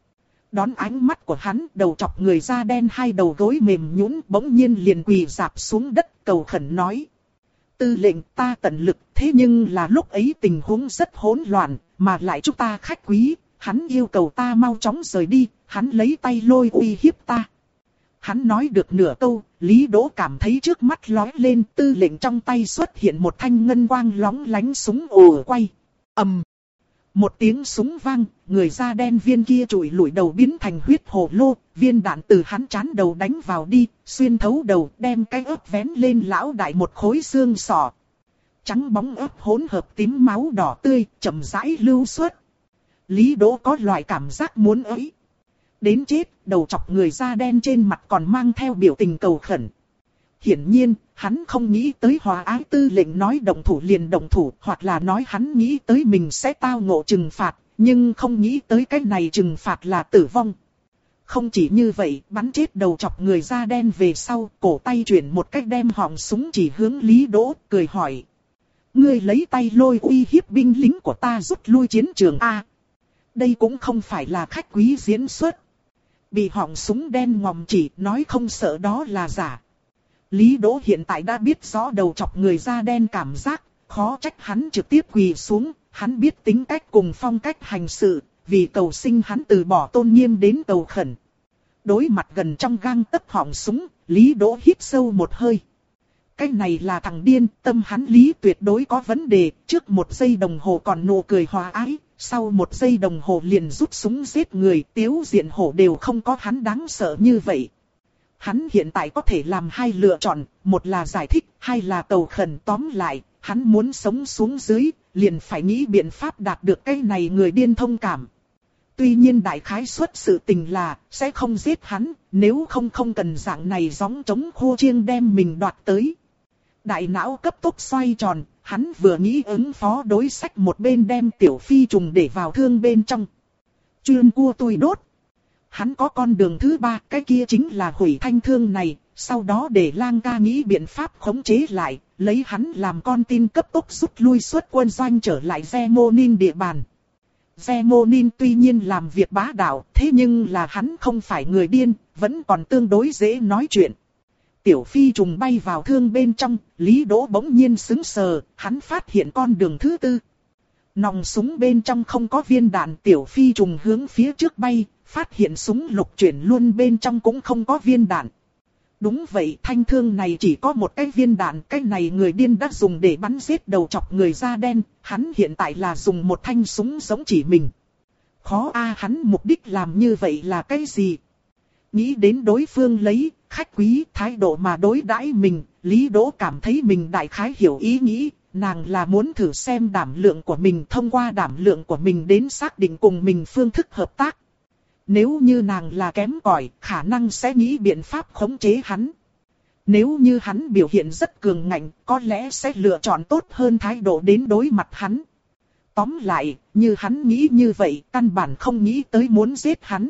Đón ánh mắt của hắn, đầu chọc người da đen hai đầu gối mềm nhũn bỗng nhiên liền quỳ rạp xuống đất cầu khẩn nói. Tư lệnh, ta tận lực, thế nhưng là lúc ấy tình huống rất hỗn loạn, mà lại chúng ta khách quý, hắn yêu cầu ta mau chóng rời đi, hắn lấy tay lôi uy hiếp ta. Hắn nói được nửa câu, Lý Đỗ cảm thấy trước mắt lóe lên, tư lệnh trong tay xuất hiện một thanh ngân quang lóng lánh súng ồ quay. Ầm. Một tiếng súng vang, người da đen viên kia trụi lủi đầu biến thành huyết hồ lô, viên đạn từ hắn trán đầu đánh vào đi, xuyên thấu đầu, đem cái ớt vén lên lão đại một khối xương sọ. Trắng bóng ớt hỗn hợp tím máu đỏ tươi, chậm rãi lưu xuất. Lý Đỗ có loại cảm giác muốn ấy. Đến chết, đầu chọc người da đen trên mặt còn mang theo biểu tình cầu khẩn. Hiển nhiên, hắn không nghĩ tới Hòa Ái tư lệnh nói động thủ liền động thủ, hoặc là nói hắn nghĩ tới mình sẽ tao ngộ trừng phạt, nhưng không nghĩ tới cái này trừng phạt là tử vong. Không chỉ như vậy, bắn chết đầu chọc người da đen về sau, cổ tay chuyển một cách đem họng súng chỉ hướng Lý Đỗ, cười hỏi. Ngươi lấy tay lôi uy hiếp binh lính của ta rút lui chiến trường A. Đây cũng không phải là khách quý diễn xuất. Bị họng súng đen ngòm chỉ nói không sợ đó là giả. Lý Đỗ hiện tại đã biết rõ đầu chọc người da đen cảm giác, khó trách hắn trực tiếp quỳ xuống, hắn biết tính cách cùng phong cách hành sự, vì cầu sinh hắn từ bỏ tôn nghiêm đến cầu khẩn. Đối mặt gần trong gang tấc họng súng, Lý Đỗ hít sâu một hơi. Cái này là thằng điên, tâm hắn Lý tuyệt đối có vấn đề, trước một giây đồng hồ còn nụ cười hòa ái, sau một giây đồng hồ liền rút súng giết người, Tiếu Diện Hổ đều không có hắn đáng sợ như vậy. Hắn hiện tại có thể làm hai lựa chọn, một là giải thích, hay là cầu khẩn, tóm lại, hắn muốn sống xuống dưới, liền phải nghĩ biện pháp đạt được cái này người điên thông cảm. Tuy nhiên đại khái suất sự tình là, sẽ không giết hắn, nếu không không cần dạng này gióng trống khô chiêng đem mình đoạt tới. Đại não cấp tốc xoay tròn, hắn vừa nghĩ ứng phó đối sách một bên đem tiểu phi trùng để vào thương bên trong. Chuyên cua tui đốt. Hắn có con đường thứ ba, cái kia chính là hủy thanh thương này, sau đó để Lang ca nghĩ biện pháp khống chế lại, lấy hắn làm con tin cấp tốc rút lui xuất quân doanh trở lại Zemonin địa bàn. Zemonin tuy nhiên làm việc bá đạo, thế nhưng là hắn không phải người điên, vẫn còn tương đối dễ nói chuyện. Tiểu phi trùng bay vào thương bên trong, Lý Đỗ bỗng nhiên sững sờ, hắn phát hiện con đường thứ tư. Nòng súng bên trong không có viên đạn, tiểu phi trùng hướng phía trước bay, phát hiện súng lục chuyển luôn bên trong cũng không có viên đạn. Đúng vậy, thanh thương này chỉ có một cái viên đạn, cái này người điên đã dùng để bắn giết đầu chọc người da đen, hắn hiện tại là dùng một thanh súng giống chỉ mình. Khó a, hắn mục đích làm như vậy là cái gì? Nghĩ đến đối phương lấy khách quý thái độ mà đối đãi mình, Lý Đỗ cảm thấy mình đại khái hiểu ý nghĩ, nàng là muốn thử xem đảm lượng của mình, thông qua đảm lượng của mình đến xác định cùng mình phương thức hợp tác. Nếu như nàng là kém cỏi, khả năng sẽ nghĩ biện pháp khống chế hắn. Nếu như hắn biểu hiện rất cường ngạnh, có lẽ sẽ lựa chọn tốt hơn thái độ đến đối mặt hắn. Tóm lại, như hắn nghĩ như vậy, căn bản không nghĩ tới muốn giết hắn.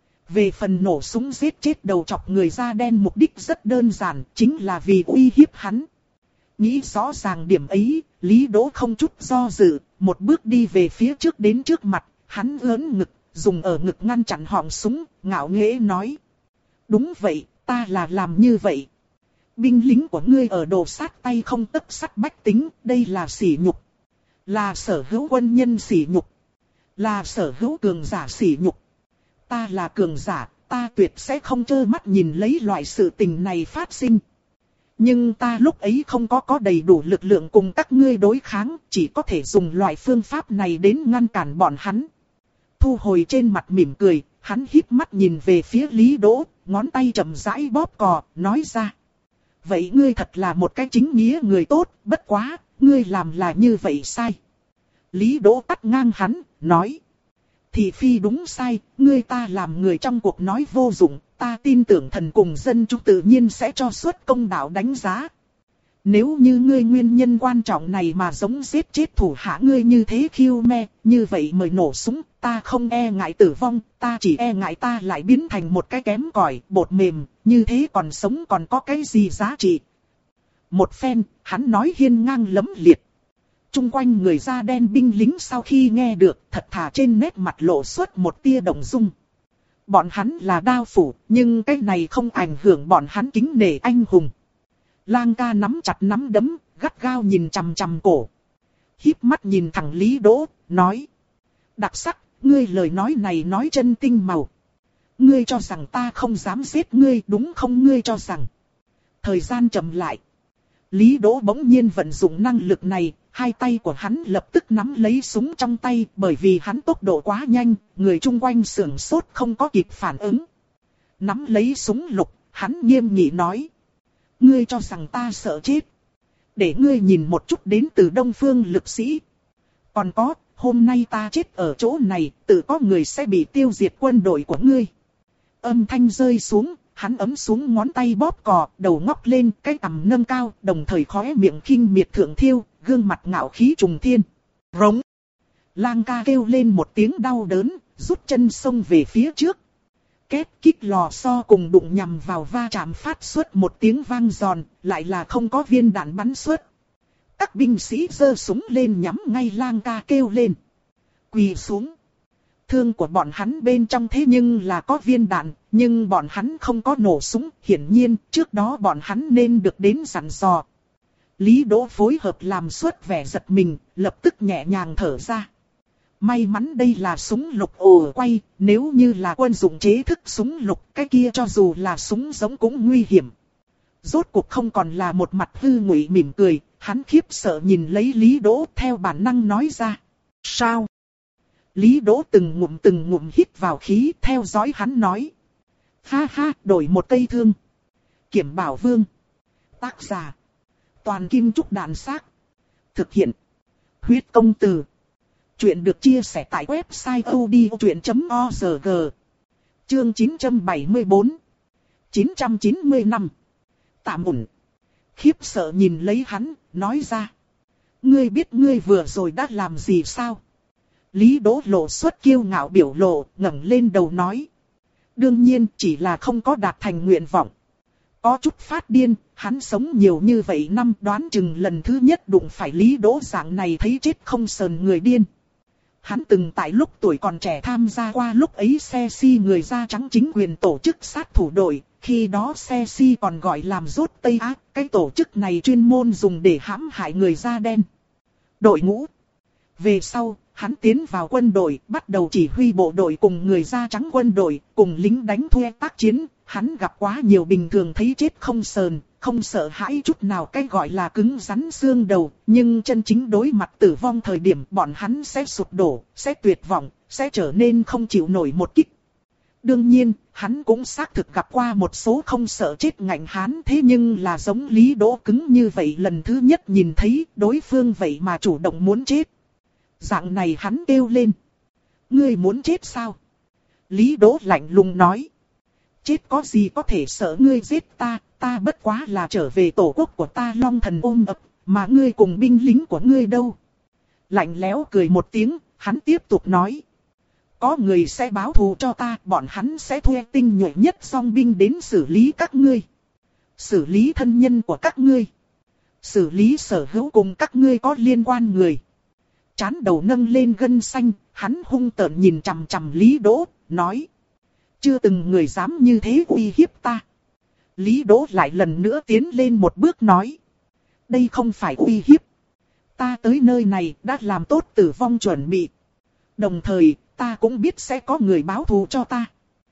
Về phần nổ súng giết chết đầu chọc người da đen, mục đích rất đơn giản, chính là vì uy hiếp hắn. Nghĩ rõ ràng điểm ấy, Lý Đỗ không chút do dự, một bước đi về phía trước đến trước mặt, hắn ưỡn ngực, dùng ở ngực ngăn chặn họng súng, ngạo nghễ nói. Đúng vậy, ta là làm như vậy. Binh lính của ngươi ở đồ sát tay không tấc sắt bách tính, đây là sỉ nhục. Là sở hữu quân nhân sỉ nhục. Là sở hữu cường giả sỉ nhục. Ta là cường giả, ta tuyệt sẽ không trơ mắt nhìn lấy loại sự tình này phát sinh. Nhưng ta lúc ấy không có có đầy đủ lực lượng cùng các ngươi đối kháng, chỉ có thể dùng loại phương pháp này đến ngăn cản bọn hắn. Thu hồi trên mặt mỉm cười, hắn híp mắt nhìn về phía Lý Đỗ, ngón tay chậm rãi bóp cò, nói ra. Vậy ngươi thật là một cái chính nghĩa người tốt, bất quá, ngươi làm là như vậy sai. Lý Đỗ tắt ngang hắn, nói. Thị phi đúng sai, ngươi ta làm người trong cuộc nói vô dụng, ta tin tưởng thần cùng dân chúng tự nhiên sẽ cho suất công đạo đánh giá. Nếu như ngươi nguyên nhân quan trọng này mà giống giết chết thủ hạ ngươi như thế khiêu me, như vậy mời nổ súng, ta không e ngại tử vong, ta chỉ e ngại ta lại biến thành một cái kém cỏi, bột mềm, như thế còn sống còn có cái gì giá trị. Một phen, hắn nói hiên ngang lẫm liệt. Trung quanh người da đen binh lính sau khi nghe được, thật thà trên nét mặt lộ xuất một tia động dung. Bọn hắn là đao phủ, nhưng cái này không ảnh hưởng bọn hắn kính nể anh hùng. Lang ca nắm chặt nắm đấm, gắt gao nhìn chằm chằm cổ. Híp mắt nhìn thẳng Lý Đỗ, nói. Đặc sắc, ngươi lời nói này nói chân tinh màu. Ngươi cho rằng ta không dám giết ngươi, đúng không? Ngươi cho rằng. Thời gian chậm lại. Lý Đỗ bỗng nhiên vận dụng năng lực này, hai tay của hắn lập tức nắm lấy súng trong tay, bởi vì hắn tốc độ quá nhanh, người chung quanh sửng sốt không có kịp phản ứng. Nắm lấy súng lục, hắn nghiêm nghị nói. Ngươi cho rằng ta sợ chết. Để ngươi nhìn một chút đến từ Đông Phương lực sĩ. Còn có, hôm nay ta chết ở chỗ này, tự có người sẽ bị tiêu diệt quân đội của ngươi. Âm thanh rơi xuống, hắn ấm xuống ngón tay bóp cò, đầu ngóc lên, cái cằm nâng cao, đồng thời khóe miệng khinh miệt thượng thiêu, gương mặt ngạo khí trùng thiên. Rống. Lang ca kêu lên một tiếng đau đớn, rút chân xông về phía trước. Két kích lò xo cùng đụng nhằm vào va chạm phát xuất một tiếng vang giòn, lại là không có viên đạn bắn xuất. Các binh sĩ giơ súng lên nhắm ngay Lang ca kêu lên. Quỳ xuống. Thương của bọn hắn bên trong thế nhưng là có viên đạn, nhưng bọn hắn không có nổ súng, hiển nhiên trước đó bọn hắn nên được đến dặn dò. Lý Đỗ phối hợp làm suốt vẻ giật mình, lập tức nhẹ nhàng thở ra. May mắn đây là súng lục ổ quay, nếu như là quân dụng chế thức súng lục, cái kia cho dù là súng giống cũng nguy hiểm. Rốt cuộc không còn là một mặt hư ngụy mỉm cười, hắn khiếp sợ nhìn lấy Lý Đỗ theo bản năng nói ra. Sao? Lý Đỗ từng ngụm từng ngụm hít vào khí, theo dõi hắn nói. Ha ha, đổi một cây thương. Kiểm Bảo Vương. Tác giả. Toàn kim trúc đàn xác. Thực hiện. Huyết công từ. Chuyện được chia sẻ tại website odchuyện chấm org. Chương chín trăm bảy mươi tư. chín trăm chín mươi lăm. Tạm ổn. Khiếp sợ nhìn lấy hắn, nói ra. Ngươi biết ngươi vừa rồi đã làm gì sao? Lý Đỗ lộ xuất kiêu ngạo biểu lộ, ngẩng lên đầu nói. Đương nhiên chỉ là không có đạt thành nguyện vọng. Có chút phát điên, hắn sống nhiều như vậy năm đoán chừng lần thứ nhất đụng phải Lý Đỗ dạng này thấy chết không sờn người điên. Hắn từng tại lúc tuổi còn trẻ tham gia qua lúc ấy xe si người da trắng chính quyền tổ chức sát thủ đội, khi đó xe si còn gọi làm rốt Tây Á, cái tổ chức này chuyên môn dùng để hãm hại người da đen. Đội ngũ. Về sau, hắn tiến vào quân đội, bắt đầu chỉ huy bộ đội cùng người da trắng quân đội, cùng lính đánh thuê tác chiến. Hắn gặp quá nhiều bình thường thấy chết không sờn, không sợ hãi chút nào cái gọi là cứng rắn xương đầu, nhưng chân chính đối mặt tử vong thời điểm bọn hắn sẽ sụp đổ, sẽ tuyệt vọng, sẽ trở nên không chịu nổi một kích. Đương nhiên, hắn cũng xác thực gặp qua một số không sợ chết ngạnh hán, thế nhưng là giống Lý Đỗ cứng như vậy lần thứ nhất nhìn thấy đối phương vậy mà chủ động muốn chết. Dạng này hắn kêu lên. Ngươi muốn chết sao? Lý Đỗ lạnh lùng nói. Chết có gì có thể sợ ngươi giết ta, ta bất quá là trở về tổ quốc của ta long thần ôm ấp, mà ngươi cùng binh lính của ngươi đâu? Lạnh lẽo cười một tiếng, hắn tiếp tục nói. Có người sẽ báo thù cho ta, bọn hắn sẽ thuê tinh nhuệ nhất song binh đến xử lý các ngươi. Xử lý thân nhân của các ngươi. Xử lý sở hữu cùng các ngươi có liên quan người. Chán đầu nâng lên gân xanh, hắn hung tợn nhìn chằm chằm Lý Đỗ, nói. Chưa từng người dám như thế uy hiếp ta. Lý Đỗ lại lần nữa tiến lên một bước nói. Đây không phải uy hiếp. Ta tới nơi này đã làm tốt tử vong chuẩn bị. Đồng thời, ta cũng biết sẽ có người báo thù cho ta.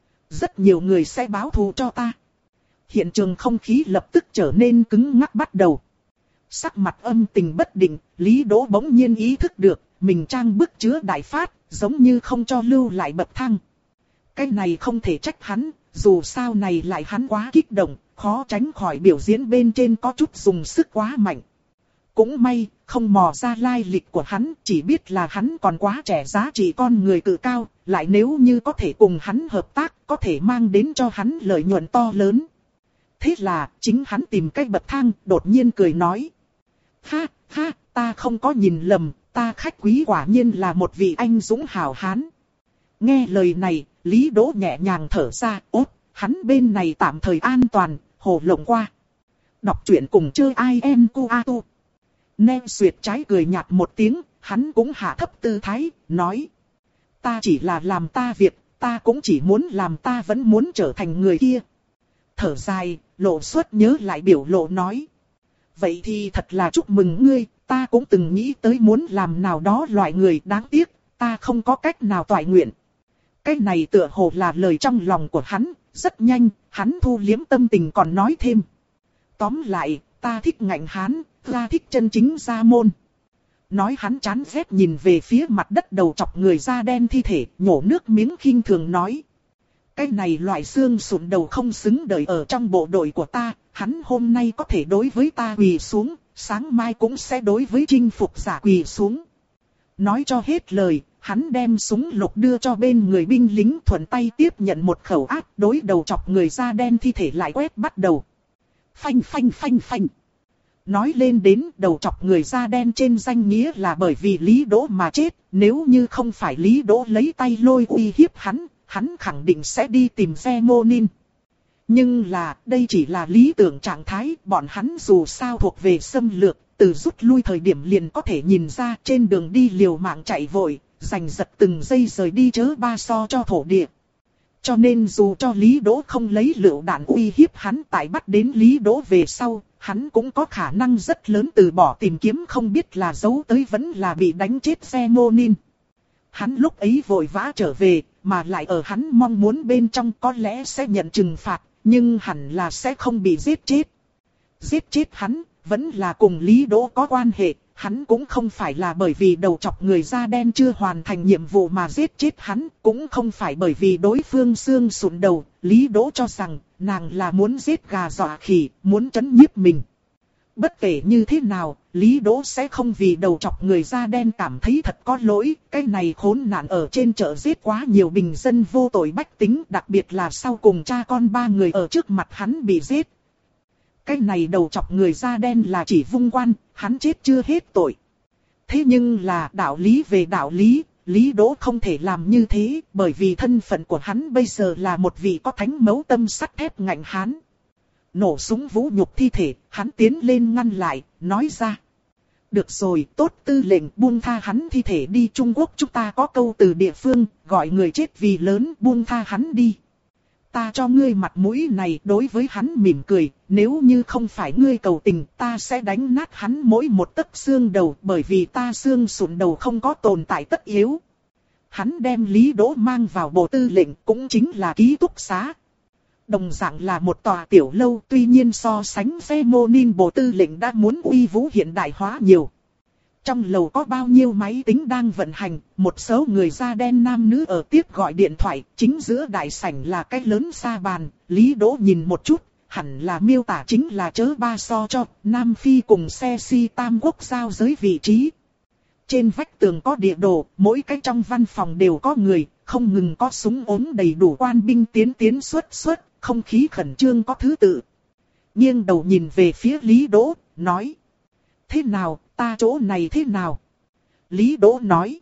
Rất nhiều người sẽ báo thù cho ta. Hiện trường không khí lập tức trở nên cứng ngắc bắt đầu. Sắc mặt âm tình bất định, Lý Đỗ bỗng nhiên ý thức được, mình trang bức chứa đại phát, giống như không cho lưu lại bậc thang. Cái này không thể trách hắn, dù sao này lại hắn quá kích động, khó tránh khỏi biểu diễn bên trên có chút dùng sức quá mạnh. Cũng may, không mò ra lai lịch của hắn, chỉ biết là hắn còn quá trẻ giá trị con người cự cao, lại nếu như có thể cùng hắn hợp tác, có thể mang đến cho hắn lợi nhuận to lớn. Thế là, chính hắn tìm cái bậc thang, đột nhiên cười nói. Ha, ha, ta không có nhìn lầm, ta khách quý quả nhiên là một vị anh dũng hào hán. Nghe lời này, Lý Đỗ nhẹ nhàng thở ra, ốt, hắn bên này tạm thời an toàn, hồ lộng qua. Đọc truyện cùng chơi I am Kuatu. Nên Xuyệt trái cười nhạt một tiếng, hắn cũng hạ thấp tư thái, nói. Ta chỉ là làm ta việc, ta cũng chỉ muốn làm ta vẫn muốn trở thành người kia. Thở dài, Lộ Xuất nhớ lại biểu lộ nói. Vậy thì thật là chúc mừng ngươi, ta cũng từng nghĩ tới muốn làm nào đó loại người, đáng tiếc, ta không có cách nào toại nguyện. Cái này tựa hồ là lời trong lòng của hắn, rất nhanh, hắn thu liếm tâm tình còn nói thêm. Tóm lại, ta thích ngạnh hán, ta thích chân chính gia môn. Nói hắn chán ghét nhìn về phía mặt đất đầu chọc người da đen thi thể, nhổ nước miếng khinh thường nói. Cái này loại xương sụn đầu không xứng đời ở trong bộ đội của ta, hắn hôm nay có thể đối với ta quỳ xuống, sáng mai cũng sẽ đối với chinh phục giả quỳ xuống. Nói cho hết lời, hắn đem súng lục đưa cho bên người binh lính, thuận tay tiếp nhận một khẩu ác, đối đầu chọc người da đen thi thể lại quét bắt đầu. Phanh phanh phanh phanh. Nói lên đến đầu chọc người da đen trên danh nghĩa là bởi vì Lý Đỗ mà chết, nếu như không phải Lý Đỗ lấy tay lôi uy hiếp hắn, hắn khẳng định sẽ đi tìm Zemonin. Nhưng là, đây chỉ là lý tưởng trạng thái, bọn hắn dù sao thuộc về xâm lược, từ rút lui thời điểm liền có thể nhìn ra trên đường đi liều mạng chạy vội, giành giật từng giây rời đi chớ ba so cho thổ địa. Cho nên dù cho Lý Đỗ không lấy lựu đạn uy hiếp hắn, tại bắt đến Lý Đỗ về sau, hắn cũng có khả năng rất lớn từ bỏ tìm kiếm, không biết là giấu tới vẫn là bị đánh chết Zemonin. Hắn lúc ấy vội vã trở về, mà lại ở hắn mong muốn bên trong có lẽ sẽ nhận trừng phạt, nhưng hẳn là sẽ không bị giết chết. Giết chết hắn, vẫn là cùng Lý Đỗ có quan hệ, hắn cũng không phải là bởi vì đầu chọc người da đen chưa hoàn thành nhiệm vụ mà giết chết hắn, cũng không phải bởi vì đối phương xương sụn đầu, Lý Đỗ cho rằng nàng là muốn giết gà dọa khỉ, muốn trấn nhiếp mình. Bất kể như thế nào, Lý Đỗ sẽ không vì đầu chọc người da đen cảm thấy thật có lỗi. Cái này khốn nạn ở trên chợ giết quá nhiều bình dân vô tội bách tính, đặc biệt là sau cùng cha con ba người ở trước mặt hắn bị giết. Cái này đầu chọc người da đen là chỉ vung quan, hắn chết chưa hết tội. Thế nhưng là đạo lý về đạo lý, Lý Đỗ không thể làm như thế, bởi vì thân phận của hắn bây giờ là một vị có thánh mẫu tâm sắt thép ngạnh hán. Nổ súng vũ nhục thi thể, hắn tiến lên ngăn lại, nói ra. Được rồi, tốt tư lệnh, buông tha hắn thi thể đi. Trung Quốc chúng ta có câu từ địa phương, gọi người chết vì lớn, buông tha hắn đi. Ta cho ngươi mặt mũi này. Đối với hắn mỉm cười, nếu như không phải ngươi cầu tình, ta sẽ đánh nát hắn mỗi một tấc xương đầu, bởi vì ta xương sụn đầu không có tồn tại tất yếu. Hắn đem Lý Đỗ mang vào bộ tư lệnh, cũng chính là ký túc xá. Đồng dạng là một tòa tiểu lâu, tuy nhiên so sánh Femonin bộ tư lệnh đã muốn uy vũ hiện đại hóa nhiều. Trong lầu có bao nhiêu máy tính đang vận hành, một số người da đen nam nữ ở tiếp gọi điện thoại, chính giữa đại sảnh là cái lớn sa bàn. Lý Đỗ nhìn một chút, hẳn là miêu tả chính là chớ ba so cho Nam Phi cùng xe si tam quốc giao giới vị trí. Trên vách tường có địa đồ, mỗi cái trong văn phòng đều có người, không ngừng có súng ốm đầy đủ quan binh tiến tiến xuất xuất, không khí khẩn trương có thứ tự. Nghiêng đầu nhìn về phía Lý Đỗ, nói. Thế nào, ta chỗ này thế nào? Lý Đỗ nói.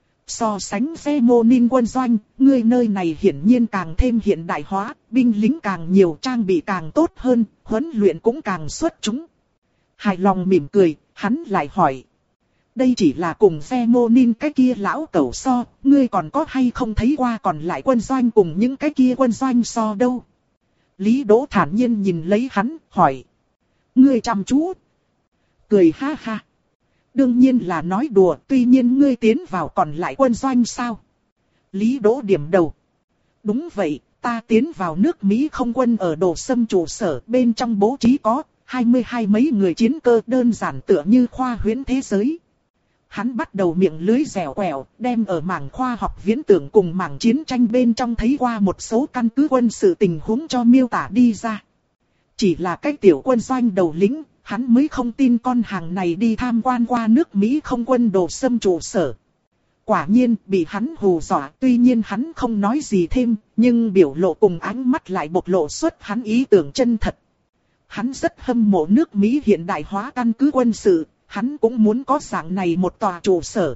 So sánh Femonin quân doanh, ngươi nơi này hiển nhiên càng thêm hiện đại hóa, binh lính càng nhiều, trang bị càng tốt hơn, huấn luyện cũng càng xuất chúng. Hài lòng mỉm cười, hắn lại hỏi. Đây chỉ là cùng Femonin cái kia lão cẩu so, ngươi còn có hay không thấy qua còn lại quân doanh cùng những cái kia quân doanh so đâu? Lý Đỗ thản nhiên nhìn lấy hắn, hỏi. Ngươi chăm chú. Cười ha ha. Đương nhiên là nói đùa, tuy nhiên ngươi tiến vào còn lại quân doanh sao? Lý Đỗ điểm đầu. Đúng vậy, ta tiến vào nước Mỹ không quân ở Đồ Sâm trụ sở, bên trong bố trí có hai mươi hai mấy người chiến cơ, đơn giản tựa như khoa huyễn thế giới. Hắn bắt đầu miệng lưới dẻo quẹo, đem ở mảng khoa học viễn tưởng cùng mảng chiến tranh bên trong thấy qua một số căn cứ quân sự tình huống cho miêu tả đi ra. Chỉ là cái tiểu quân doanh đầu lĩnh, hắn mới không tin con hàng này đi tham quan qua nước Mỹ không quân Đồ Sâm trụ sở. Quả nhiên bị hắn hù dọa, tuy nhiên hắn không nói gì thêm, nhưng biểu lộ cùng ánh mắt lại bộc lộ xuất hắn ý tưởng chân thật. Hắn rất hâm mộ nước Mỹ hiện đại hóa căn cứ quân sự. Hắn cũng muốn có dạng này một tòa trụ sở.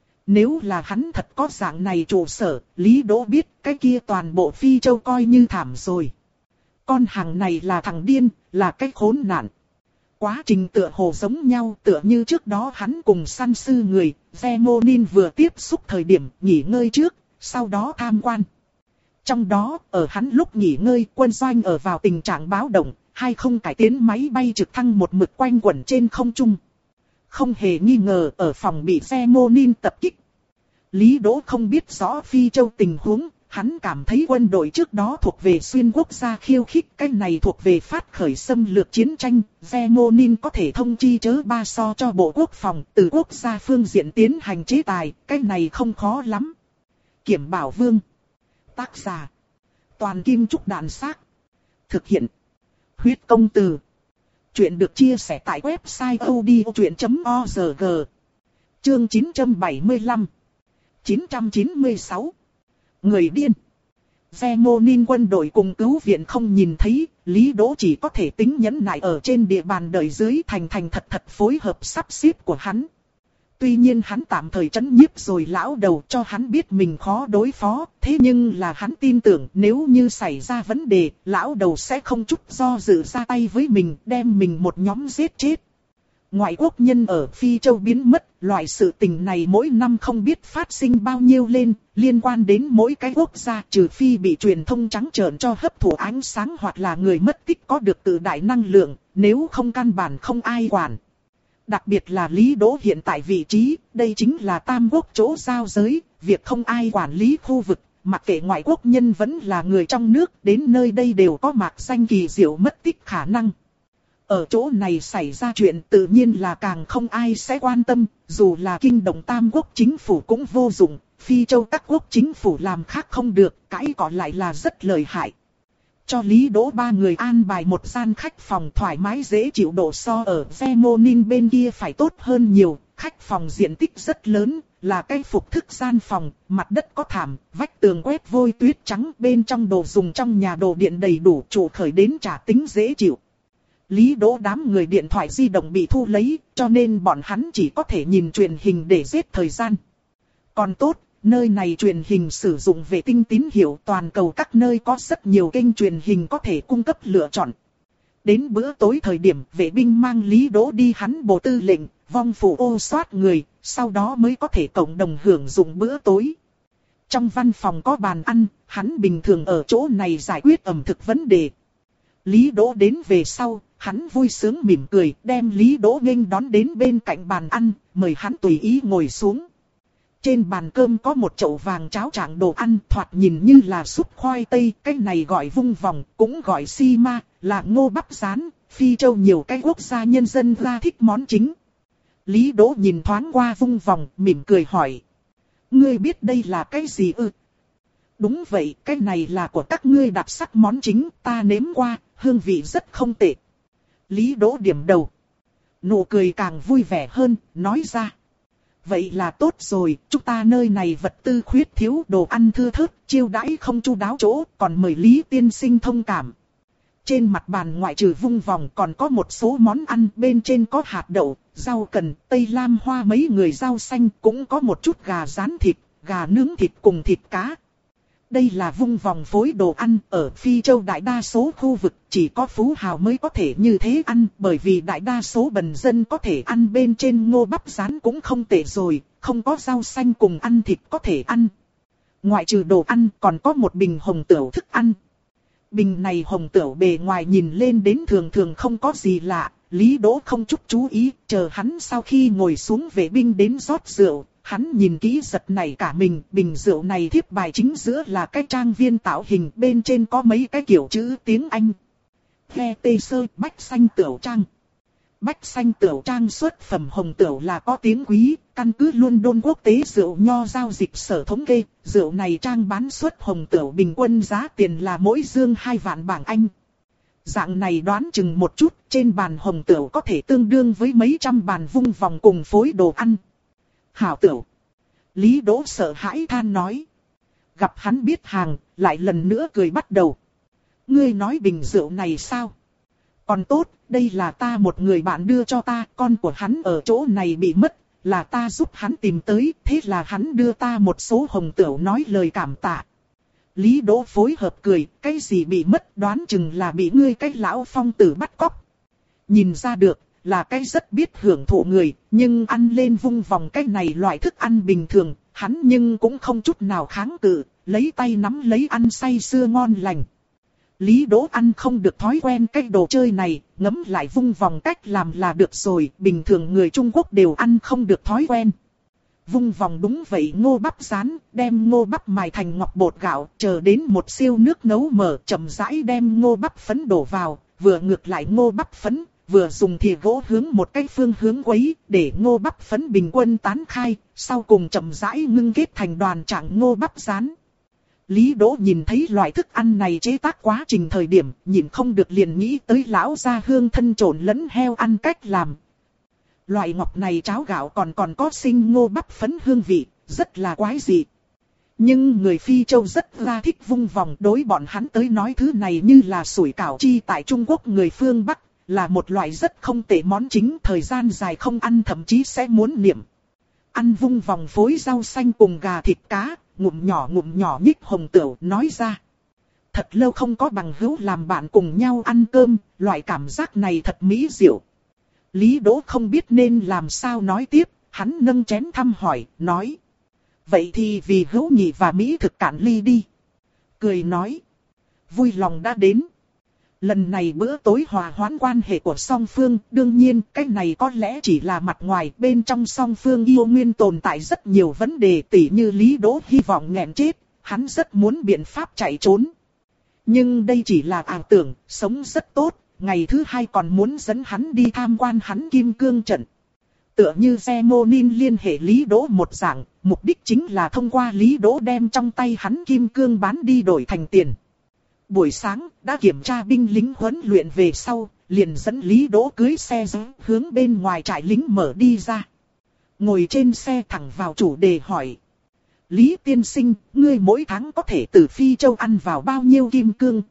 Nếu là hắn thật có dạng này trụ sở, Lý Đỗ biết cái kia toàn bộ Phi Châu coi như thảm rồi. Con hàng này là thằng điên, là cái khốn nạn. Quá trình tựa hồ giống nhau, tựa như trước đó hắn cùng săn sư người, Femonin vừa tiếp xúc thời điểm nghỉ ngơi trước, sau đó tham quan. Trong đó, ở hắn lúc nghỉ ngơi, quân doanh ở vào tình trạng báo động, hay không cải tiến máy bay trực thăng một mực quanh quẩn trên không trung. Không hề nghi ngờ ở phòng bị Femonin tập kích. Lý Đỗ không biết rõ Phi Châu tình huống, hắn cảm thấy quân đội trước đó thuộc về xuyên quốc gia khiêu khích, cái này thuộc về phát khởi xâm lược chiến tranh. Femonin có thể thông chi chớ ba so cho Bộ Quốc phòng từ quốc gia phương diện tiến hành chế tài, cái này không khó lắm. Kiểm Bảo Vương. Tác giả. Toàn Kim Trúc Đạn Xác. Thực hiện. Huyết Công Từ. Chuyện được chia sẻ tại website odchuyện chấm org. Chương chín trăm bảy mươi lăm. chín trăm chín mươi sáu. Người điên. Femonin quân đội cùng cứu viện không nhìn thấy, Lý Đỗ chỉ có thể tính nhẫn nại ở trên địa bàn đợi dưới thành thành thật thật phối hợp sắp xếp của hắn. Tuy nhiên hắn tạm thời trấn nhiếp rồi lão đầu cho hắn biết mình khó đối phó, thế nhưng là hắn tin tưởng nếu như xảy ra vấn đề, lão đầu sẽ không chút do dự ra tay với mình, đem mình một nhóm giết chết. Ngoại quốc nhân ở Phi Châu biến mất, loại sự tình này mỗi năm không biết phát sinh bao nhiêu lên, liên quan đến mỗi cái quốc gia, trừ phi bị truyền thông trắng trợn cho hấp thụ ánh sáng hoặc là người mất tích có được tự đại năng lượng, nếu không căn bản không ai quản. Đặc biệt là Lý Đỗ hiện tại vị trí, đây chính là tam quốc chỗ giao giới, việc không ai quản lý khu vực, mặc kệ ngoại quốc nhân vẫn là người trong nước, đến nơi đây đều có mạc danh kỳ diệu mất tích khả năng. Ở chỗ này xảy ra chuyện tự nhiên là càng không ai sẽ quan tâm, dù là kinh động tam quốc chính phủ cũng vô dụng, Phi Châu các quốc chính phủ làm khác không được, cãi cọ lại là rất lợi hại. cho Lý Đỗ ba người an bài một gian khách phòng thoải mái dễ chịu, độ so ở Femonin bên kia phải tốt hơn nhiều. Khách phòng diện tích rất lớn, là cái phục thức gian phòng, mặt đất có thảm, vách tường quét vôi tuyết trắng, bên trong đồ dùng trong nhà đồ điện đầy đủ, chủ khởi đến trả tính dễ chịu. Lý Đỗ đám người điện thoại di động bị thu lấy, cho nên bọn hắn chỉ có thể nhìn truyền hình để giết thời gian. Còn tốt, nơi này truyền hình sử dụng vệ tinh tín hiệu, toàn cầu các nơi có rất nhiều kênh truyền hình có thể cung cấp lựa chọn. Đến bữa tối thời điểm, vệ binh mang Lý Đỗ đi hắn bộ tư lệnh, vong phủ ô soát người, sau đó mới có thể cộng đồng hưởng dụng bữa tối. Trong văn phòng có bàn ăn, hắn bình thường ở chỗ này giải quyết ẩm thực vấn đề. Lý Đỗ đến về sau, hắn vui sướng mỉm cười, đem Lý Đỗ nghênh đón đến bên cạnh bàn ăn, mời hắn tùy ý ngồi xuống. Trên bàn cơm có một chậu vàng cháo trạng đồ ăn, thoạt nhìn như là súp khoai tây, cái này gọi vung vòng, cũng gọi si ma, là ngô bắp rán. Phi châu nhiều cái quốc gia nhân dân ra thích món chính. Lý Đỗ nhìn thoáng qua vung vòng, mỉm cười hỏi. Ngươi biết đây là cái gì ư? Đúng vậy, cái này là của các ngươi đặc sắc món chính, ta nếm qua, hương vị rất không tệ. Lý Đỗ điểm đầu. Nụ cười càng vui vẻ hơn, nói ra. Vậy là tốt rồi, chúng ta nơi này vật tư khuyết thiếu, đồ ăn thưa thớt, chiêu đãi không chu đáo chỗ, còn mời Lý tiên sinh thông cảm. Trên mặt bàn ngoại trừ vung vòng còn có một số món ăn, bên trên có hạt đậu, rau cần, tây lam hoa, mấy người rau xanh, cũng có một chút gà rán thịt, gà nướng thịt cùng thịt cá. Đây là vung vòng phối đồ ăn, ở Phi Châu đại đa số khu vực chỉ có phú hào mới có thể như thế ăn, bởi vì đại đa số bần dân có thể ăn bên trên ngô bắp rán cũng không tệ rồi, không có rau xanh cùng ăn thịt có thể ăn. Ngoại trừ đồ ăn còn có một bình hồng tửu thức ăn. Bình này hồng tửu bề ngoài nhìn lên đến thường thường không có gì lạ, Lý Đỗ không chút chú ý, chờ hắn sau khi ngồi xuống vệ binh đến rót rượu. Hắn nhìn kỹ giật nảy cả mình, bình rượu này thiếp bài chính giữa là cái trang viên tạo hình, bên trên có mấy cái kiểu chữ tiếng Anh. He tê sơ bách xanh tửu trang. Bách xanh tửu trang xuất phẩm hồng tửu là có tiếng quý, căn cứ London quốc tế rượu nho giao dịch sở thống kê, rượu này trang bán xuất hồng tửu bình quân giá tiền là mỗi dương hai vạn bảng Anh. Dạng này đoán chừng một chút, trên bàn hồng tửu có thể tương đương với mấy trăm bàn vung vòng cùng phối đồ ăn. Hảo tửu. Lý Đỗ sợ hãi than nói. Gặp hắn biết hàng, lại lần nữa cười bắt đầu. Ngươi nói bình rượu này sao? Còn tốt, đây là ta một người bạn đưa cho ta, con của hắn ở chỗ này bị mất, là ta giúp hắn tìm tới, thế là hắn đưa ta một số hồng tửu nói lời cảm tạ. Lý Đỗ phối hợp cười, cái gì bị mất, đoán chừng là bị ngươi cái lão phong tử bắt cóc. Nhìn ra được, là cái rất biết hưởng thụ người, nhưng ăn lên vung vòng cái này loại thức ăn bình thường, hắn nhưng cũng không chút nào kháng cự, lấy tay nắm lấy ăn say sưa ngon lành. Lý Đỗ ăn không được thói quen cái đồ chơi này, ngấm lại vung vòng cách làm là được rồi, bình thường người Trung Quốc đều ăn không được thói quen. Vung vòng đúng vậy, ngô bắp rán, đem ngô bắp mài thành ngọc bột gạo, chờ đến một siêu nước nấu mở, chậm rãi đem ngô bắp phấn đổ vào, vừa ngược lại ngô bắp phấn, vừa dùng thìa gỗ hướng một cái phương hướng quấy, để ngô bắp phấn bình quân tán khai, sau cùng chậm rãi ngưng kết thành đoàn trạng ngô bắp rán. Lý Đỗ nhìn thấy loại thức ăn này chế tác quá trình thời điểm, nhìn không được liền nghĩ tới lão gia hương thân trộn lẫn heo ăn cách làm. Loại ngọc này cháo gạo còn còn có sinh ngô bắp phấn hương vị, rất là quái dị. Nhưng người Phi Châu rất ra thích vung vòng, đối bọn hắn tới nói thứ này như là sủi cảo chi tại Trung Quốc người phương Bắc, là một loại rất không tệ món chính, thời gian dài không ăn thậm chí sẽ muốn niệm. Ăn vung vòng phối rau xanh cùng gà thịt cá, ngụm nhỏ ngụm nhỏ nhích hồng tửu, nói ra. Thật lâu không có bằng hữu làm bạn cùng nhau ăn cơm, loại cảm giác này thật mỹ diệu. Lý Đỗ không biết nên làm sao nói tiếp, hắn nâng chén thăm hỏi, nói. Vậy thì vì hữu nghị và mỹ thực cạn ly đi. Cười nói. Vui lòng đã đến. Lần này bữa tối hòa hoãn quan hệ của song phương, đương nhiên cái này có lẽ chỉ là mặt ngoài, bên trong song phương yêu nguyên tồn tại rất nhiều vấn đề, tỉ như Lý Đỗ hy vọng nghẹn chết, hắn rất muốn biện pháp chạy trốn. Nhưng đây chỉ là ảo tưởng, sống rất tốt, ngày thứ hai còn muốn dẫn hắn đi tham quan hắn kim cương trận. Tựa như Femonin liên hệ Lý Đỗ một dạng, mục đích chính là thông qua Lý Đỗ đem trong tay hắn kim cương bán đi đổi thành tiền. Buổi sáng, đã kiểm tra binh lính huấn luyện về sau, liền dẫn Lý Đỗ cưới xe giữ hướng bên ngoài trại lính mở đi ra. Ngồi trên xe thẳng vào chủ đề hỏi. Lý tiên sinh, ngươi mỗi tháng có thể từ Phi Châu ăn vào bao nhiêu kim cương?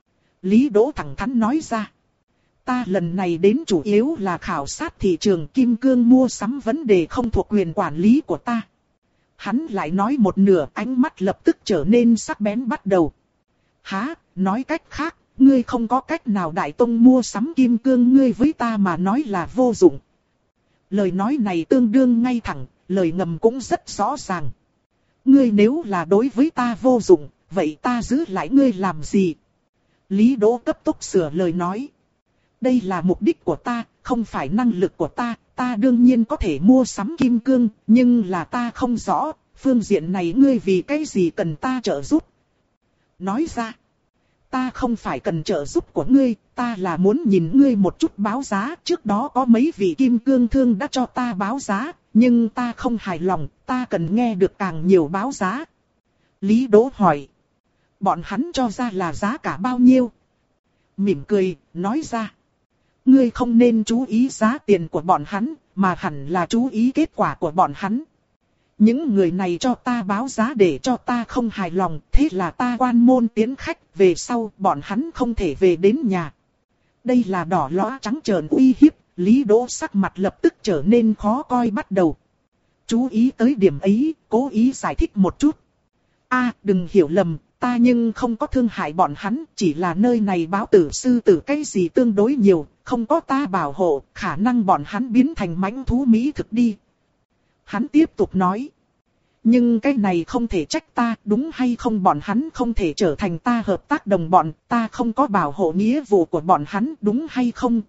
Lý Đỗ thẳng thắn nói ra. Ta lần này đến chủ yếu là khảo sát thị trường kim cương mua sắm, vấn đề không thuộc quyền quản lý của ta. Hắn lại nói một nửa, ánh mắt lập tức trở nên sắc bén bắt đầu. Hả, nói cách khác, ngươi không có cách nào đại tông mua sắm kim cương, ngươi với ta mà nói là vô dụng. Lời nói này tương đương ngay thẳng, lời ngầm cũng rất rõ ràng. Ngươi nếu là đối với ta vô dụng, vậy ta giữ lại ngươi làm gì? Lý Đỗ cấp tốc sửa lời nói. Đây là mục đích của ta, không phải năng lực của ta, ta đương nhiên có thể mua sắm kim cương, nhưng là ta không rõ, phương diện này ngươi vì cái gì cần ta trợ giúp? Nói ra, ta không phải cần trợ giúp của ngươi, ta là muốn nhìn ngươi một chút báo giá, trước đó có mấy vị kim cương thương đã cho ta báo giá, nhưng ta không hài lòng, ta cần nghe được càng nhiều báo giá. Lý Đỗ hỏi, bọn hắn cho ra là giá cả bao nhiêu? Mỉm cười, nói ra, ngươi không nên chú ý giá tiền của bọn hắn, mà hẳn là chú ý kết quả của bọn hắn. Những người này cho ta báo giá để cho ta không hài lòng, thế là ta quan môn tiến khách, về sau bọn hắn không thể về đến nhà. Đây là đỏ lõ trắng trợn uy hiếp, Lý Đỗ sắc mặt lập tức trở nên khó coi bắt đầu. Chú ý tới điểm ấy, cố ý giải thích một chút. A, đừng hiểu lầm, ta nhưng không có thương hại bọn hắn, chỉ là nơi này báo tử sư tử cái gì tương đối nhiều, không có ta bảo hộ, khả năng bọn hắn biến thành mãnh thú mỹ thực đi. Hắn tiếp tục nói. Nhưng cái này không thể trách ta, đúng hay không, bọn hắn không thể trở thành ta hợp tác đồng bọn, ta không có bảo hộ nghĩa vụ của bọn hắn, đúng hay không?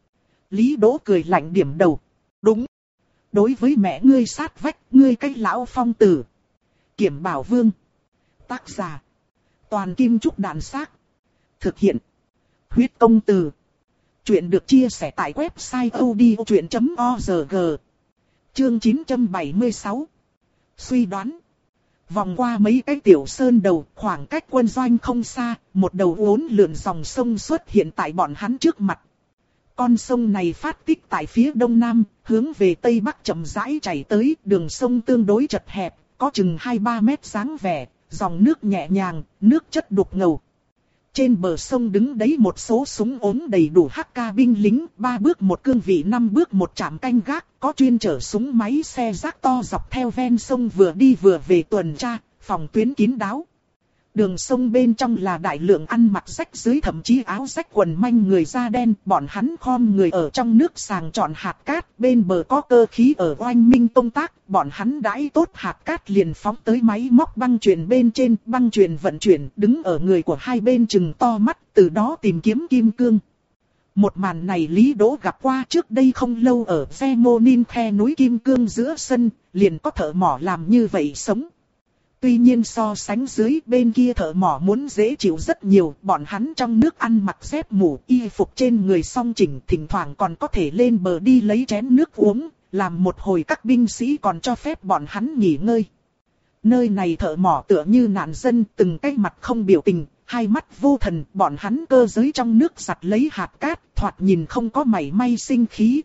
Lý Đỗ cười lạnh điểm đầu. Đúng. Đối với mẹ ngươi sát vách, ngươi cái lão phong tử. Kiểm Bảo Vương. Tác giả. Toàn Kim Trúc Đàn Xác. Thực hiện. Huyết Công Từ. Chuyện được chia sẻ tại website odchuyện chấm org. Chương chín trăm bảy mươi sáu. Suy đoán. Vòng qua mấy cái tiểu sơn đầu, khoảng cách quân doanh không xa, một đầu uốn lượn dòng sông xuất hiện tại bọn hắn trước mặt. Con sông này phát tích tại phía đông nam, hướng về tây bắc chậm rãi chảy tới, đường sông tương đối chật hẹp, có chừng hai ba mét dáng vẻ, dòng nước nhẹ nhàng, nước chất đục ngầu. Trên bờ sông đứng đấy một số súng ốm đầy đủ hắc ca binh lính, ba bước một cương vị, năm bước một trạm canh gác, có chuyên chở súng máy xe rác to dọc theo ven sông vừa đi vừa về tuần tra, phòng tuyến kín đáo. Đường sông bên trong là đại lượng ăn mặc rách dưới, thậm chí áo rách quần manh người da đen, bọn hắn khom người ở trong nước sàng chọn hạt cát, bên bờ có cơ khí ở oanh minh công tác, bọn hắn đãi tốt hạt cát liền phóng tới máy móc băng chuyền bên trên, băng chuyền vận chuyển, đứng ở người của hai bên chừng to mắt, từ đó tìm kiếm kim cương. Một màn này Lý Đỗ gặp qua trước đây không lâu ở Vemonin khe núi kim cương giữa sân, liền có thợ mỏ làm như vậy sống. Tuy nhiên so sánh dưới bên kia thợ mỏ muốn dễ chịu rất nhiều, bọn hắn trong nước ăn mặc dép mũ, y phục trên người song chỉnh, thỉnh thoảng còn có thể lên bờ đi lấy chén nước uống, làm một hồi các binh sĩ còn cho phép bọn hắn nghỉ ngơi. Nơi này thợ mỏ tựa như nạn dân, từng cái mặt không biểu tình, hai mắt vô thần, bọn hắn cơ giới trong nước giặt lấy hạt cát, thoạt nhìn không có mảy may sinh khí.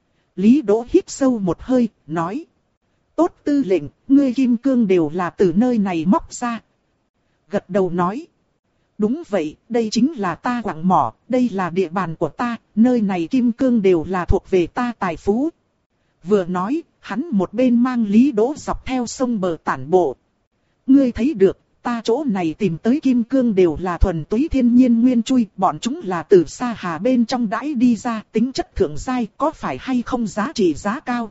Lý Đỗ hít sâu một hơi, nói. Tốt tư lệnh, ngươi kim cương đều là từ nơi này móc ra. Gật đầu nói. Đúng vậy, đây chính là ta quặng mỏ, đây là địa bàn của ta, nơi này kim cương đều là thuộc về ta tài phú. Vừa nói, hắn một bên mang Lý Đỗ dọc theo sông bờ tản bộ. Ngươi thấy được, ta chỗ này tìm tới kim cương đều là thuần túy thiên nhiên nguyên chui, bọn chúng là từ Sa Hà bên trong đãi đi ra, tính chất thượng giai, có phải hay không giá trị giá cao?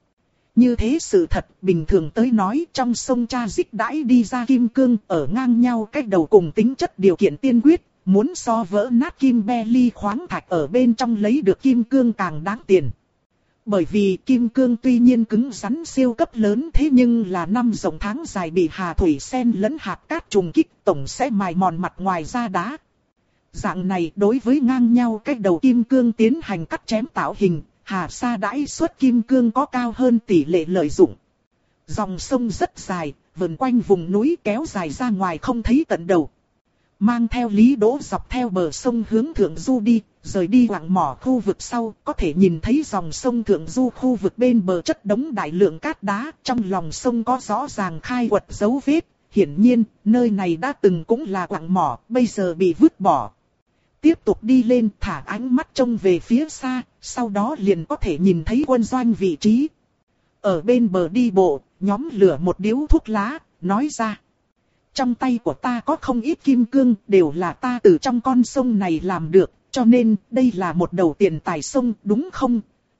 Như thế sự thật, bình thường tới nói, trong sông Cha Dích đãi đi ra kim cương ở ngang nhau cách đầu cùng tính chất điều kiện tiên quyết, muốn so vỡ nát kim be ly khoáng thạch ở bên trong lấy được kim cương càng đáng tiền. Bởi vì kim cương tuy nhiên cứng rắn siêu cấp lớn, thế nhưng là năm rộng tháng dài bị hà thủy sen lẫn hạt cát trùng kích, tổng sẽ mài mòn mặt ngoài da đá. Dạng này đối với ngang nhau cách đầu kim cương tiến hành cắt chém tạo hình, Hà Sa đãi xuất kim cương có cao hơn tỷ lệ lợi dụng. Dòng sông rất dài, vần quanh vùng núi kéo dài ra ngoài không thấy tận đầu. Mang theo Lý Đỗ dọc theo bờ sông hướng thượng du đi, rời đi quặng mỏ khu vực sau, có thể nhìn thấy dòng sông thượng du khu vực bên bờ chất đống đại lượng cát đá, trong lòng sông có rõ ràng khai quật dấu vết, hiển nhiên, nơi này đã từng cũng là quặng mỏ, bây giờ bị vứt bỏ. Tiếp tục đi lên, thả ánh mắt trông về phía xa, sau đó liền có thể nhìn thấy quân doanh vị trí. Ở bên bờ đi bộ, nhóm lửa một điếu thuốc lá, nói ra. Trong tay của ta có không ít kim cương, đều là ta từ trong con sông này làm được, cho nên đây là một đầu tiền tài sông, đúng không?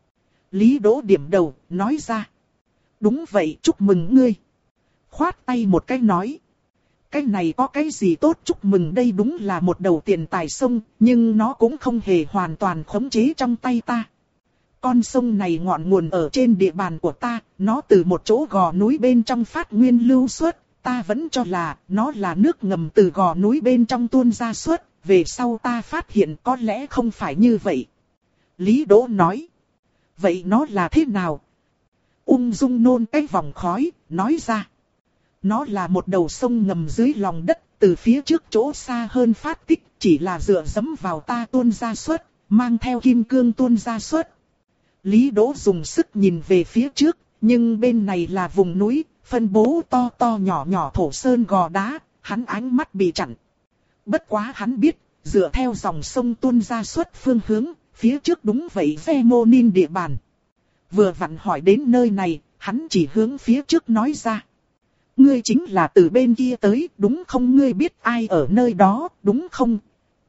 Lý Đỗ điểm đầu, nói ra. Đúng vậy, chúc mừng ngươi. Khoát tay một cái nói. Cái này có cái gì tốt chúc mừng, đây đúng là một đầu tiền tài sông, nhưng nó cũng không hề hoàn toàn khống chế trong tay ta. Con sông này ngọn nguồn ở trên địa bàn của ta, nó từ một chỗ gò núi bên trong phát nguyên lưu xuất. Ta vẫn cho là nó là nước ngầm từ gò núi bên trong tuôn ra suốt, về sau ta phát hiện có lẽ không phải như vậy. Lý Đỗ nói. Vậy nó là thế nào? Ung dung nôn cái vòng khói, nói ra. Nó là một đầu sông ngầm dưới lòng đất, từ phía trước chỗ xa hơn phát tích, chỉ là dựa dẫm vào ta tuôn ra suốt, mang theo kim cương tuôn ra suốt. Lý Đỗ dùng sức nhìn về phía trước, nhưng bên này là vùng núi. Phân bố to to nhỏ nhỏ thổ sơn gò đá, hắn ánh mắt bị chặn. Bất quá hắn biết, dựa theo dòng sông tuôn ra suốt phương hướng, phía trước đúng vậy Phemonin địa bàn. Vừa vặn hỏi đến nơi này, hắn chỉ hướng phía trước nói ra. Ngươi chính là từ bên kia tới, đúng không? Ngươi biết ai ở nơi đó, đúng không?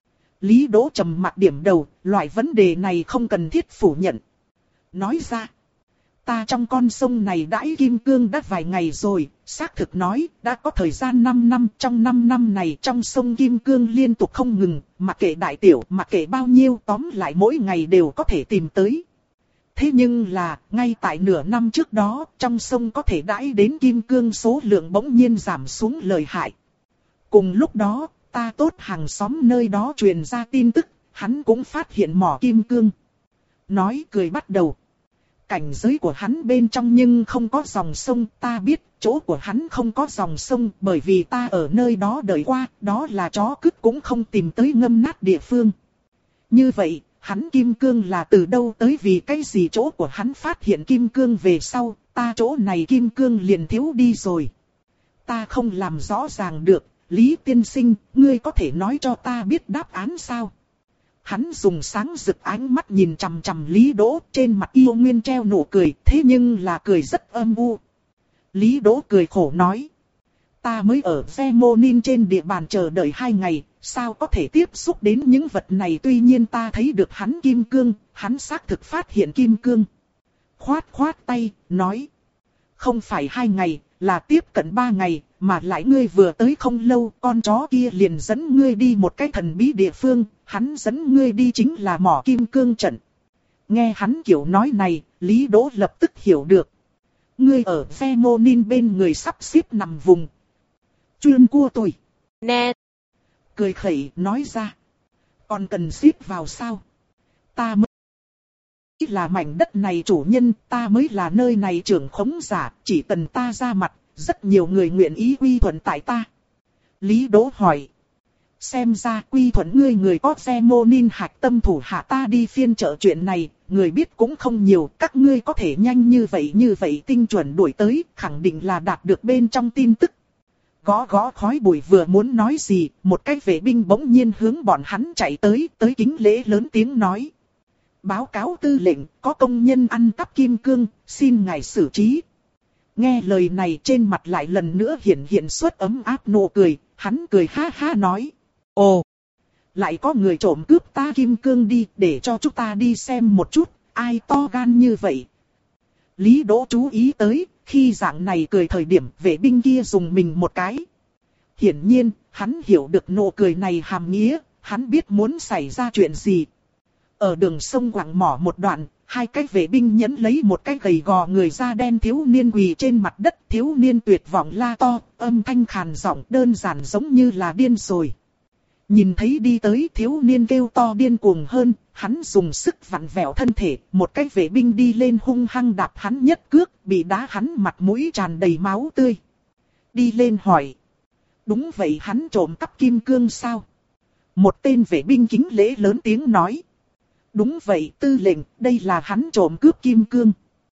Lý Đỗ trầm mặc điểm đầu, loại vấn đề này không cần thiết phủ nhận. Nói ra. Ta trong con sông này đãi kim cương đã vài ngày rồi, xác thực nói, đã có thời gian năm năm, trong năm năm này trong sông kim cương liên tục không ngừng, mặc kệ đại tiểu, mặc kệ bao nhiêu, tóm lại mỗi ngày đều có thể tìm tới. Thế nhưng là, ngay tại nửa năm trước đó, trong sông có thể đãi đến kim cương số lượng bỗng nhiên giảm xuống lợi hại. Cùng lúc đó, ta tốt hàng xóm nơi đó truyền ra tin tức, hắn cũng phát hiện mỏ kim cương. Nói cười bắt đầu. Cảnh giới của hắn bên trong nhưng không có dòng sông, ta biết chỗ của hắn không có dòng sông bởi vì ta ở nơi đó đợi qua, đó là chó cứt cũng không tìm tới ngâm nát địa phương. Như vậy, hắn kim cương là từ đâu tới, vì cái gì chỗ của hắn phát hiện kim cương về sau, ta chỗ này kim cương liền thiếu đi rồi. Ta không làm rõ ràng được, Lý tiên sinh, ngươi có thể nói cho ta biết đáp án sao? Hắn dùng sáng rực ánh mắt nhìn chằm chằm Lý Đỗ, trên mặt yêu nguyên treo nụ cười, thế nhưng là cười rất âm u. Lý Đỗ cười khổ nói. Ta mới ở Phemonin trên địa bàn chờ đợi hai ngày, sao có thể tiếp xúc đến những vật này, tuy nhiên ta thấy được hắn kim cương, hắn xác thực phát hiện kim cương. Khoát khoát tay, nói. Không phải hai ngày, là tiếp cận ba ngày, mà lại ngươi vừa tới không lâu, con chó kia liền dẫn ngươi đi một cái thần bí địa phương, hắn dẫn ngươi đi chính là mỏ kim cương trận. Nghe hắn kiểu nói này, Lý Đỗ lập tức hiểu được. Ngươi ở Phemonin bên người sắp xếp nằm vùng. Chuyên cua tôi. Nè. Cười khẩy nói ra. Còn cần xếp vào sao? Ta mới là mảnh đất này chủ nhân, ta mới là nơi này trưởng khống giả, chỉ cần ta ra mặt, rất nhiều người nguyện ý quy thuận tại ta. Lý Đỗ hỏi. Xem ra quy thuận ngươi người có Phemonin hạch tâm thủ hạ ta đi phiên trợ chuyện này, người biết cũng không nhiều, các ngươi có thể nhanh như vậy như vậy tinh chuẩn đuổi tới, khẳng định là đạt được bên trong tin tức. Gõ gõ khói bụi vừa muốn nói gì, một cái vệ binh bỗng nhiên hướng bọn hắn chạy tới, tới kính lễ lớn tiếng nói. Báo cáo tư lệnh, có công nhân ăn cắp kim cương, xin ngài xử trí. Nghe lời này trên mặt lại lần nữa hiện hiện xuất ấm áp nụ cười, hắn cười ha ha nói. Ồ, lại có người trộm cướp ta kim cương đi, để cho chúng ta đi xem một chút, ai to gan như vậy. Lý Đỗ chú ý tới, khi dạng này cười thời điểm vệ binh kia dùng mình một cái. Hiển nhiên, hắn hiểu được nụ cười này hàm nghĩa, hắn biết muốn xảy ra chuyện gì. Ở đường sông quặng mỏ một đoạn, hai cái vệ binh nhấn lấy một cái gầy gò người da đen thiếu niên quỳ trên mặt đất, thiếu niên tuyệt vọng la to, âm thanh khàn giọng đơn giản giống như là điên rồi. Nhìn thấy đi tới thiếu niên kêu to điên cuồng hơn, hắn dùng sức vặn vẹo thân thể, một cái vệ binh đi lên hung hăng đạp hắn nhất cước, bị đá hắn mặt mũi tràn đầy máu tươi. Đi lên hỏi. Đúng vậy, hắn trộm cắp kim cương sao? Một tên vệ binh kính lễ lớn tiếng nói. Đúng vậy tư lệnh, đây là hắn trộm cướp kim cương.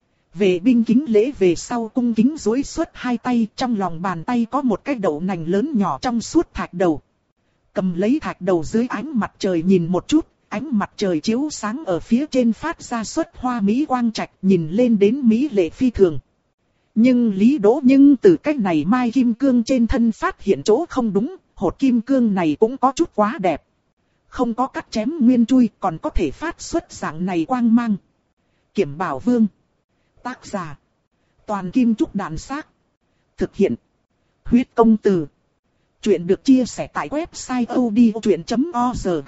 Vệ binh kính lễ về sau cung kính duỗi suốt hai tay, trong lòng bàn tay có một cái đậu nành lớn nhỏ trong suốt thạch đầu. Cầm lấy thạch đầu dưới ánh mặt trời nhìn một chút, ánh mặt trời chiếu sáng ở phía trên phát ra xuất hoa mỹ quang trạch, nhìn lên đến mỹ lệ phi thường. Nhưng Lý Đỗ nhưng từ cách này mai kim cương trên thân phát hiện chỗ không đúng, hột kim cương này cũng có chút quá đẹp. Không có cắt chém nguyên chui còn có thể phát xuất dạng này quang mang. Kiểm Bảo Vương. Tác giả. Toàn Kim Trúc Đàn Xác. Thực hiện. Huyết Công Từ. Chuyện được chia sẻ tại website odchuyện chấm org.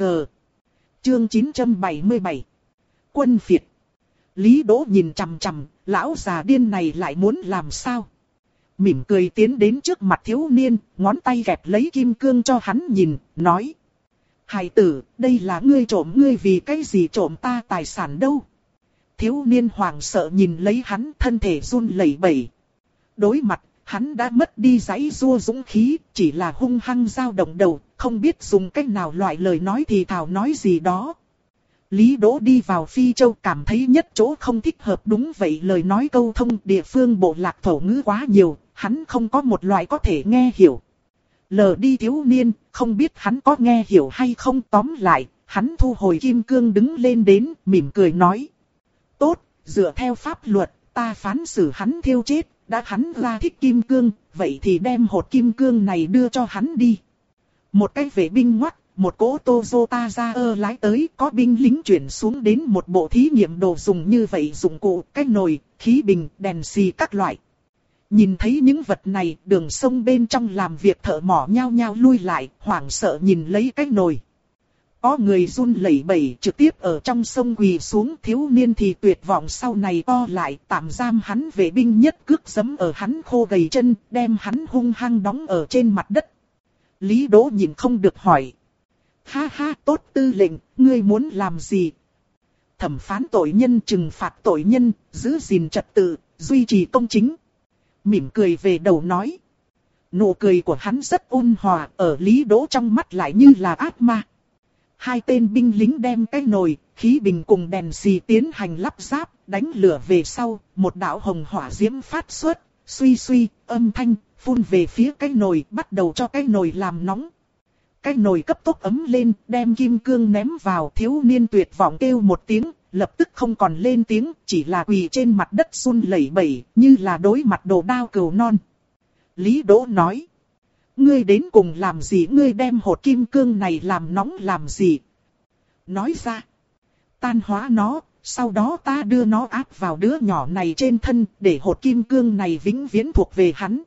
Chương chín trăm bảy mươi bảy. Quân phiệt. Lý Đỗ nhìn chằm chằm, lão già điên này lại muốn làm sao? Mỉm cười tiến đến trước mặt thiếu niên, ngón tay kẹp lấy kim cương cho hắn nhìn, nói. Hài tử, đây là ngươi trộm, ngươi vì cái gì trộm ta tài sản đâu? Thiếu niên hoảng sợ nhìn lấy hắn, thân thể run lẩy bẩy. Đối mặt, hắn đã mất đi giãy giụa dũng khí, chỉ là hung hăng dao động đầu, không biết dùng cách nào loại lời nói thì thào nói gì đó. Lý Đỗ đi vào Phi Châu cảm thấy nhất chỗ không thích hợp, đúng vậy, lời nói câu thông địa phương bộ lạc thổ ngữ quá nhiều, hắn không có một loại có thể nghe hiểu. Lờ đi thiếu niên, không biết hắn có nghe hiểu hay không, tóm lại, hắn thu hồi kim cương đứng lên đến, mỉm cười nói. Tốt, dựa theo pháp luật, ta phán xử hắn thiêu chết, đã hắn ra thích kim cương, vậy thì đem hột kim cương này đưa cho hắn đi. Một cái vệ binh ngoắt, một cỗ Toyota ra ơ lái tới, có binh lính chuyển xuống đến một bộ thí nghiệm đồ dùng như vậy, dụng cụ, cái nồi, khí bình, đèn xì các loại. Nhìn thấy những vật này, đường sông bên trong làm việc thợ mỏ nhao nhao lui lại, hoảng sợ nhìn lấy cái nồi. Có người run lẩy bẩy trực tiếp ở trong sông quỳ xuống, thiếu niên thì tuyệt vọng sau này co lại, tạm giam hắn, vệ binh nhất cước giẫm ở hắn khô gầy chân, đem hắn hung hăng đóng ở trên mặt đất. Lý Đỗ nhìn không được hỏi. Ha ha, tốt tư lệnh, ngươi muốn làm gì? Thẩm phán tội nhân, trừng phạt tội nhân, giữ gìn trật tự, duy trì công chính. Mỉm cười về đầu nói. Nụ cười của hắn rất ôn hòa, ở Lý Đỗ trong mắt lại như là ác ma. Hai tên binh lính đem cái nồi, khí bình cùng đèn xì tiến hành lắp ráp, đánh lửa về sau, một đạo hồng hỏa diễm phát xuất, suy suy, âm thanh, phun về phía cái nồi, bắt đầu cho cái nồi làm nóng. Cái nồi cấp tốc ấm lên, đem kim cương ném vào, thiếu niên tuyệt vọng kêu một tiếng, lập tức không còn lên tiếng, chỉ là quỳ trên mặt đất run lẩy bẩy, như là đối mặt đồ đao cừu non. Lý Đỗ nói. Ngươi đến cùng làm gì, ngươi đem hột kim cương này làm nóng làm gì? Nói ra. Tan hóa nó, sau đó ta đưa nó áp vào đứa nhỏ này trên thân, để hột kim cương này vĩnh viễn thuộc về hắn.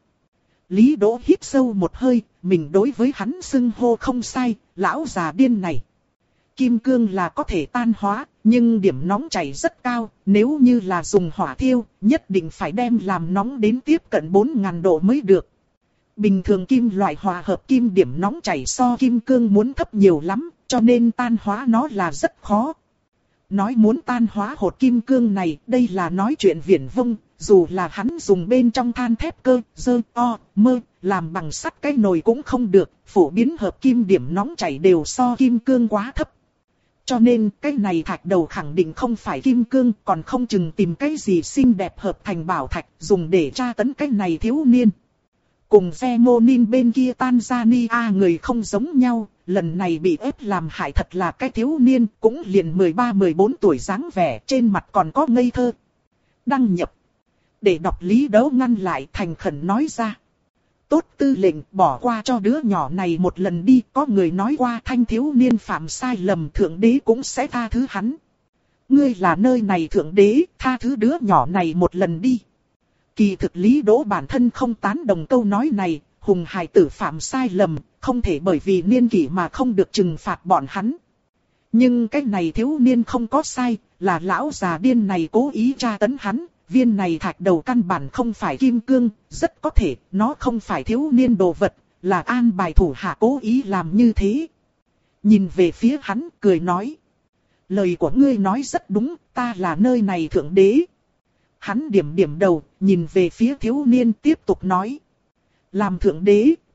Lý Đỗ hít sâu một hơi, mình đối với hắn xưng hô không sai, lão già điên này. Kim cương là có thể tan hóa, nhưng điểm nóng chảy rất cao, nếu như là dùng hỏa thiêu, nhất định phải đem làm nóng đến tiếp cận bốn nghìn độ mới được. Bình thường kim loại hòa hợp kim điểm nóng chảy so kim cương muốn thấp nhiều lắm, cho nên tan hóa nó là rất khó. Nói muốn tan hóa hột kim cương này, đây là nói chuyện viển vông, dù là hắn dùng bên trong than thép cơ, dơ, o, mơ, làm bằng sắt cái nồi cũng không được, phổ biến hợp kim điểm nóng chảy đều so kim cương quá thấp. Cho nên cái này thạch đầu khẳng định không phải kim cương, còn không chừng tìm cái gì xinh đẹp hợp thành bảo thạch dùng để tra tấn cái này thiếu niên. Cùng Zemonin bên kia Tanzania người không giống nhau, lần này bị ép làm hại thật là cái thiếu niên, cũng liền mười ba mười bốn tuổi dáng vẻ, trên mặt còn có ngây thơ. Đăng nhập. Để đọc Lý Đỗ ngăn lại, thành khẩn nói ra. Tốt tư lệnh, bỏ qua cho đứa nhỏ này một lần đi, có người nói qua thanh thiếu niên phạm sai lầm, thượng đế cũng sẽ tha thứ hắn. Ngươi là nơi này thượng đế, tha thứ đứa nhỏ này một lần đi. Kỳ thực Lý Đỗ bản thân không tán đồng câu nói này, hùng hài tử phạm sai lầm, không thể bởi vì niên kỷ mà không được trừng phạt bọn hắn. Nhưng cái này thiếu niên không có sai, là lão già điên này cố ý tra tấn hắn, viên này thạch đầu căn bản không phải kim cương, rất có thể nó không phải thiếu niên đồ vật, là an bài thủ hạ cố ý làm như thế. Nhìn về phía hắn, cười nói. Lời của ngươi nói rất đúng, ta là nơi này thượng đế. Hắn điểm điểm đầu, nhìn về phía thiếu niên tiếp tục nói. Làm thượng đế,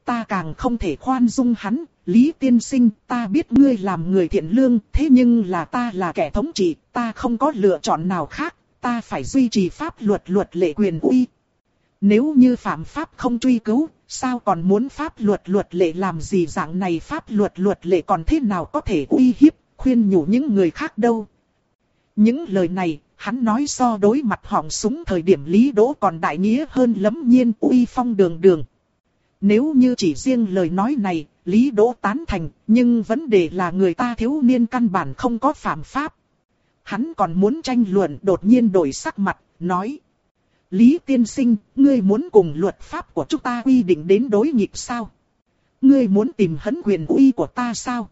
ta càng không thể khoan dung hắn. Lý tiên sinh, ta biết ngươi làm người thiện lương, thế nhưng là ta là kẻ thống trị, ta không có lựa chọn nào khác, ta phải duy trì pháp luật luật lệ quyền uy. Nếu như phạm pháp không truy cứu, sao còn muốn pháp luật luật lệ làm gì? Dạng này pháp luật luật lệ còn thế nào có thể uy hiếp, khuyên nhủ những người khác đâu. Những lời này, hắn nói so đối mặt họng súng thời điểm Lý Đỗ còn đại nghĩa hơn lẫm nhiên, uy phong đường đường. Nếu như chỉ riêng lời nói này, Lý Đỗ tán thành, nhưng vấn đề là người ta thiếu niên căn bản không có phạm pháp. Hắn còn muốn tranh luận, đột nhiên đổi sắc mặt, nói: Lý tiên sinh, ngươi muốn cùng luật pháp của chúng ta quy định đến đối nghịch sao? Ngươi muốn tìm hấn quyền uy của ta sao?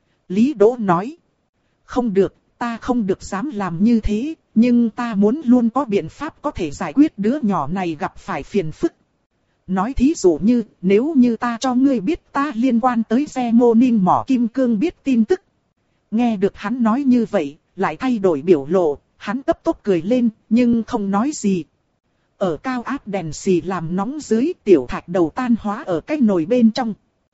Lý Đỗ nói: Không được, ta không được dám làm như thế, nhưng ta muốn luôn có biện pháp có thể giải quyết đứa nhỏ này gặp phải phiền phức. Nói thí dụ như, nếu như ta cho ngươi biết ta liên quan tới xe mô ninh mỏ kim cương biết tin tức. Nghe được hắn nói như vậy, lại thay đổi biểu lộ, hắn cấp tốc cười lên, nhưng không nói gì. Ở cao áp đèn xì làm nóng dưới, tiểu thạch đầu tan hóa ở cái nồi bên trong.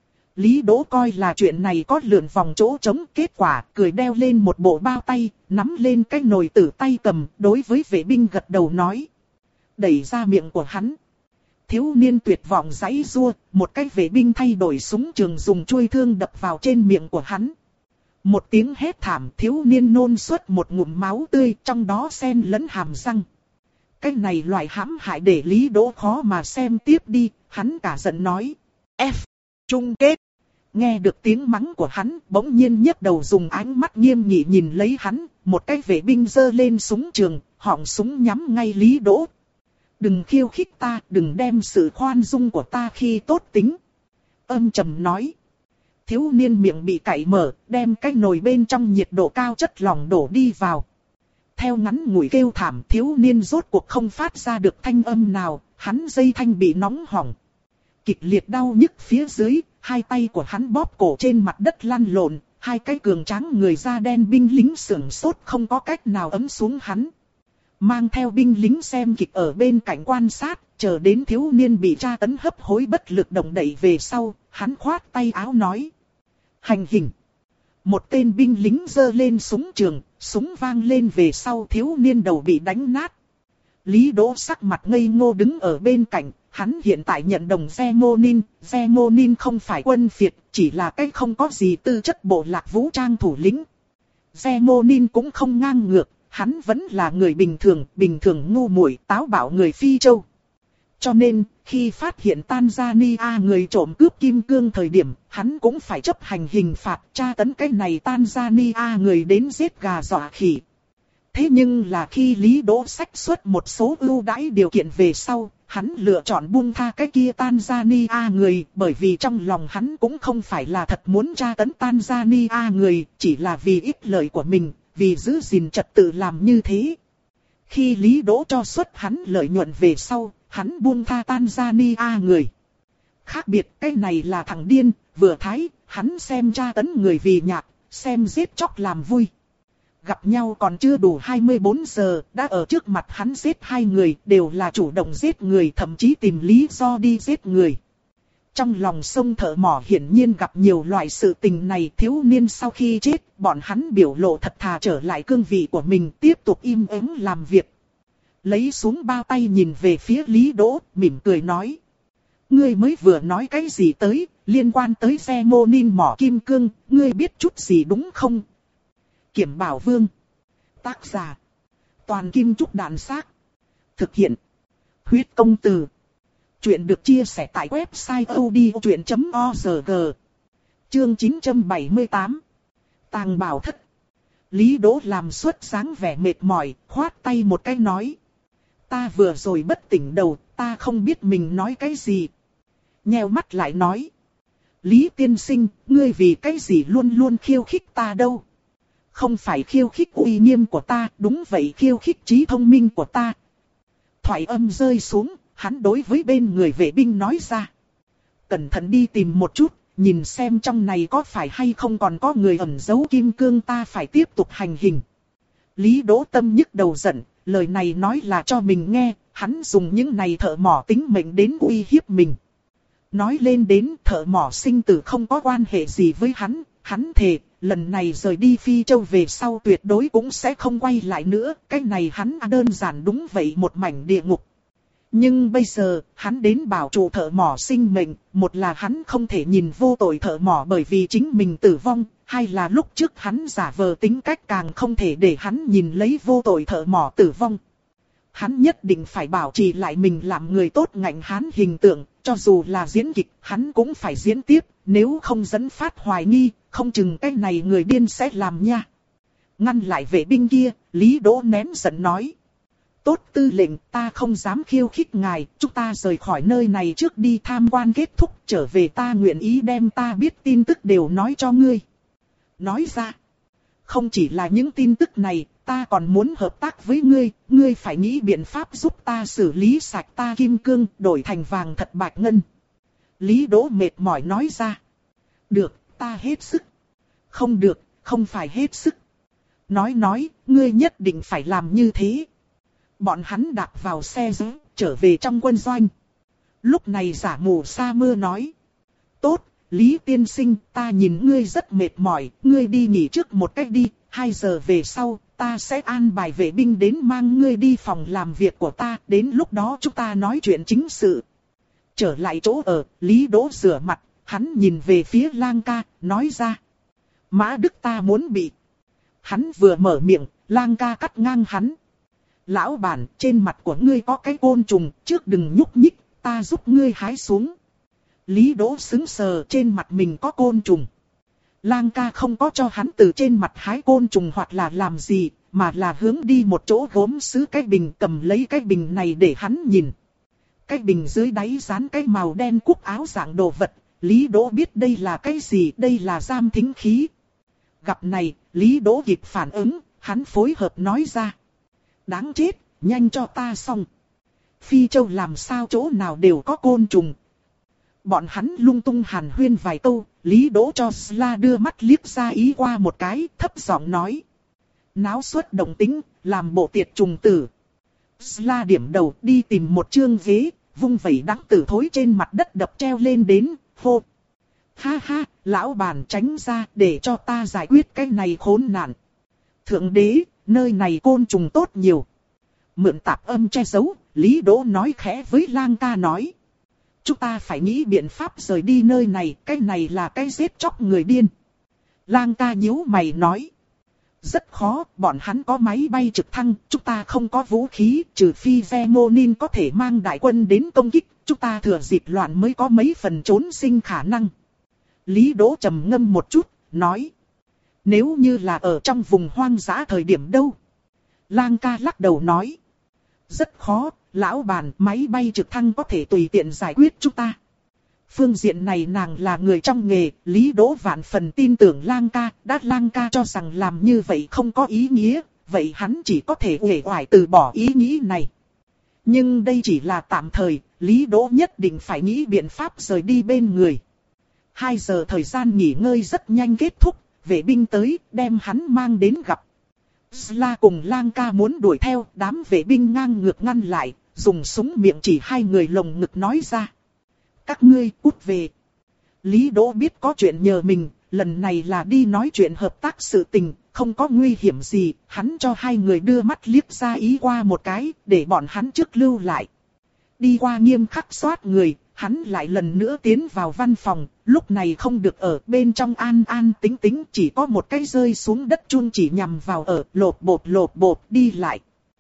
Lý Đỗ coi là chuyện này có lượn vòng chỗ trống, kết quả cười đeo lên một bộ bao tay, nắm lên cái nồi tử tay cầm, đối với vệ binh gật đầu nói. Đẩy ra miệng của hắn. Thiếu niên tuyệt vọng giãy giụa, một cái vệ binh thay đổi súng trường dùng chuôi thương đập vào trên miệng của hắn. Một tiếng hét thảm, thiếu niên nôn xuất một ngụm máu tươi, trong đó xen lẫn hàm răng. Cái này loại hãm hại để Lý Đỗ khó mà xem tiếp đi, hắn cả giận nói. F. Chung kết. Nghe được tiếng mắng của hắn, bỗng nhiên nhấc đầu dùng ánh mắt nghiêm nghị nhìn lấy hắn, một cái vệ binh giơ lên súng trường, họng súng nhắm ngay Lý Đỗ. Đừng khiêu khích ta, đừng đem sự khoan dung của ta khi tốt tính. Âm trầm nói. Thiếu niên miệng bị cạy mở, đem cái nồi bên trong nhiệt độ cao chất lỏng đổ đi vào. Theo ngắn ngủi kêu thảm, thiếu niên rốt cuộc không phát ra được thanh âm nào, hắn dây thanh bị nóng hỏng. Kịch liệt đau nhức phía dưới, hai tay của hắn bóp cổ trên mặt đất lăn lộn, hai cái cường tráng người da đen binh lính sửng sốt không có cách nào ấm xuống hắn. Mang theo binh lính xem kịch ở bên cạnh quan sát, chờ đến thiếu niên bị tra tấn hấp hối bất lực động đậy về sau, hắn khoát tay áo nói. Hành hình. Một tên binh lính giơ lên súng trường, súng vang lên về sau thiếu niên đầu bị đánh nát. Lý Đỗ sắc mặt ngây ngô đứng ở bên cạnh, hắn hiện tại nhận đồng Zemonin, Zemonin không phải quân phiệt, chỉ là cái không có gì tư chất bộ lạc vũ trang thủ lĩnh. Zemonin cũng không ngang ngược, hắn vẫn là người bình thường, bình thường ngu muội, táo bạo người Phi Châu. Cho nên, khi phát hiện Tanzania người trộm cướp kim cương thời điểm, hắn cũng phải chấp hành hình phạt tra tấn cái này Tanzania người đến giết gà dọa khỉ. Thế nhưng là khi Lý Đỗ sách xuất một số ưu đãi điều kiện về sau, hắn lựa chọn buông tha cái kia Tanzania người, bởi vì trong lòng hắn cũng không phải là thật muốn tra tấn Tanzania người, chỉ là vì ích lợi của mình, vì giữ gìn trật tự làm như thế. Khi Lý Đỗ cho xuất hắn lợi nhuận về sau, hắn buông tha Tanzania người. Khác biệt cái này là thằng điên, vừa thái, hắn xem tra tấn người vì nhạc, xem giết chóc làm vui. Gặp nhau còn chưa đủ hai mươi bốn giờ, đã ở trước mặt hắn giết hai người, đều là chủ động giết người, thậm chí tìm lý do đi giết người. Trong lòng sông thợ mỏ hiển nhiên gặp nhiều loại sự tình này, thiếu niên sau khi chết, bọn hắn biểu lộ thật thà trở lại cương vị của mình, tiếp tục im ắng làm việc. Lấy xuống bao tay nhìn về phía Lý Đỗ, mỉm cười nói. Ngươi mới vừa nói cái gì tới, liên quan tới xe mô ninh mỏ kim cương, ngươi biết chút gì đúng không? Kiểm Bảo Vương. Tác giả. Toàn Kim Trúc Đạn Xác. Thực hiện. Huyết Công Từ. Chuyện được chia sẻ tại website odchuyện chấm org. Chương chín trăm bảy mươi tám. Tàng Bảo Thất. Lý Đỗ làm suốt dáng vẻ mệt mỏi, khoát tay một cái nói. Ta vừa rồi bất tỉnh đầu, ta không biết mình nói cái gì. Nheo mắt lại nói. Lý tiên sinh, ngươi vì cái gì luôn luôn khiêu khích ta đâu? Không phải khiêu khích uy nghiêm của ta, đúng vậy khiêu khích trí thông minh của ta. Thoại âm rơi xuống, hắn đối với bên người vệ binh nói ra. Cẩn thận đi tìm một chút, nhìn xem trong này có phải hay không còn có người ẩn giấu kim cương, ta phải tiếp tục hành hình. Lý Đỗ tâm nhức đầu giận, lời này nói là cho mình nghe, hắn dùng những này thợ mỏ tính mệnh đến uy hiếp mình. Nói lên đến thợ mỏ sinh tử không có quan hệ gì với hắn, hắn thề, lần này rời đi Phi Châu về sau tuyệt đối cũng sẽ không quay lại nữa, cái này hắn đơn giản đúng vậy một mảnh địa ngục. Nhưng bây giờ, hắn đến bảo trụ thợ mỏ sinh mệnh, một là hắn không thể nhìn vô tội thợ mỏ bởi vì chính mình tử vong, hai là lúc trước hắn giả vờ tính cách càng không thể để hắn nhìn lấy vô tội thợ mỏ tử vong. Hắn nhất định phải bảo trì lại mình làm người tốt ngạnh hắn hình tượng, cho dù là diễn kịch, hắn cũng phải diễn tiếp, nếu không dẫn phát hoài nghi, không chừng cái này người điên sẽ làm nha. Ngăn lại vệ binh kia, Lý Đỗ nén giận nói. Tốt tư lệnh, ta không dám khiêu khích ngài, chúng ta rời khỏi nơi này trước đi tham quan kết thúc, trở về ta nguyện ý đem ta biết tin tức đều nói cho ngươi. Nói ra, không chỉ là những tin tức này, ta còn muốn hợp tác với ngươi, ngươi phải nghĩ biện pháp giúp ta xử lý sạch ta kim cương, đổi thành vàng thật bạch ngân. Lý Đỗ mệt mỏi nói ra. Được, ta hết sức. Không được, không phải hết sức. Nói nói, ngươi nhất định phải làm như thế. Bọn hắn đạp vào xe giữ, trở về trong quân doanh. Lúc này giả mù sa mưa nói. Tốt, Lý tiên sinh, ta nhìn ngươi rất mệt mỏi, ngươi đi nghỉ trước một cách đi, hai giờ về sau, ta sẽ an bài vệ binh đến mang ngươi đi phòng làm việc của ta, đến lúc đó chúng ta nói chuyện chính sự. Trở lại chỗ ở, Lý Đỗ rửa mặt, hắn nhìn về phía Lang ca, nói ra. Mã Đức ta muốn bị. Hắn vừa mở miệng, Lang ca cắt ngang hắn. Lão bản, trên mặt của ngươi có cái côn trùng, trước đừng nhúc nhích, ta giúp ngươi hái xuống. Lý Đỗ sững sờ, trên mặt mình có côn trùng. Lang ca không có cho hắn từ trên mặt hái côn trùng hoặc là làm gì, mà là hướng đi một chỗ gốm sứ cái bình, cầm lấy cái bình này để hắn nhìn. Cái bình dưới đáy dán cái màu đen cúc áo dạng đồ vật, Lý Đỗ biết đây là cái gì, đây là giam thính khí. Gặp này, Lý Đỗ kịp phản ứng, hắn phối hợp nói ra. Đáng chết, nhanh cho ta xong. Phi Châu làm sao chỗ nào đều có côn trùng. Bọn hắn lung tung hàn huyên vài câu, Lý Đỗ cho Sla đưa mắt liếc ra ý qua một cái, thấp giọng nói. Náo suất động tính, làm bộ tiệt trùng tử. Sla điểm đầu đi tìm một chương ghế, vung vẩy đắng tử thối trên mặt đất đập treo lên đến, hô. Ha ha, lão bản tránh ra để cho ta giải quyết cái này khốn nạn. Thượng đế, nơi này côn trùng tốt nhiều. Mượn tạp âm che giấu, Lý Đỗ nói khẽ với Lang ca nói. Chúng ta phải nghĩ biện pháp rời đi nơi này, cái này là cái giết chóc người điên. Lang ca nhíu mày nói. Rất khó, bọn hắn có máy bay trực thăng, chúng ta không có vũ khí, trừ phi Vemonin có thể mang đại quân đến công kích, chúng ta thừa dịp loạn mới có mấy phần trốn sinh khả năng. Lý Đỗ trầm ngâm một chút, nói. Nếu như là ở trong vùng hoang dã thời điểm đâu? Lang ca lắc đầu nói. Rất khó, lão bản, máy bay trực thăng có thể tùy tiện giải quyết chúng ta. Phương diện này nàng là người trong nghề, Lý Đỗ vạn phần tin tưởng Lang ca, đã Lang ca cho rằng làm như vậy không có ý nghĩa, vậy hắn chỉ có thể uể oải từ bỏ ý nghĩ này. Nhưng đây chỉ là tạm thời, Lý Đỗ nhất định phải nghĩ biện pháp rời đi bên người. Hai giờ thời gian nghỉ ngơi rất nhanh kết thúc, vệ binh tới, đem hắn mang đến gặp. Sla cùng Lang ca muốn đuổi theo, đám vệ binh ngang ngược ngăn lại, dùng súng miệng chỉ hai người lồng ngực nói ra. Các ngươi cút về. Lý Đỗ biết có chuyện nhờ mình, lần này là đi nói chuyện hợp tác sự tình, không có nguy hiểm gì, hắn cho hai người đưa mắt liếc ra ý qua một cái, để bọn hắn trước lưu lại. Đi qua nghiêm khắc soát người, hắn lại lần nữa tiến vào văn phòng, lúc này không được ở bên trong an an tính tính, chỉ có một cái rơi xuống đất chun chỉ nhằm vào ở, lột bột lột bột đi lại.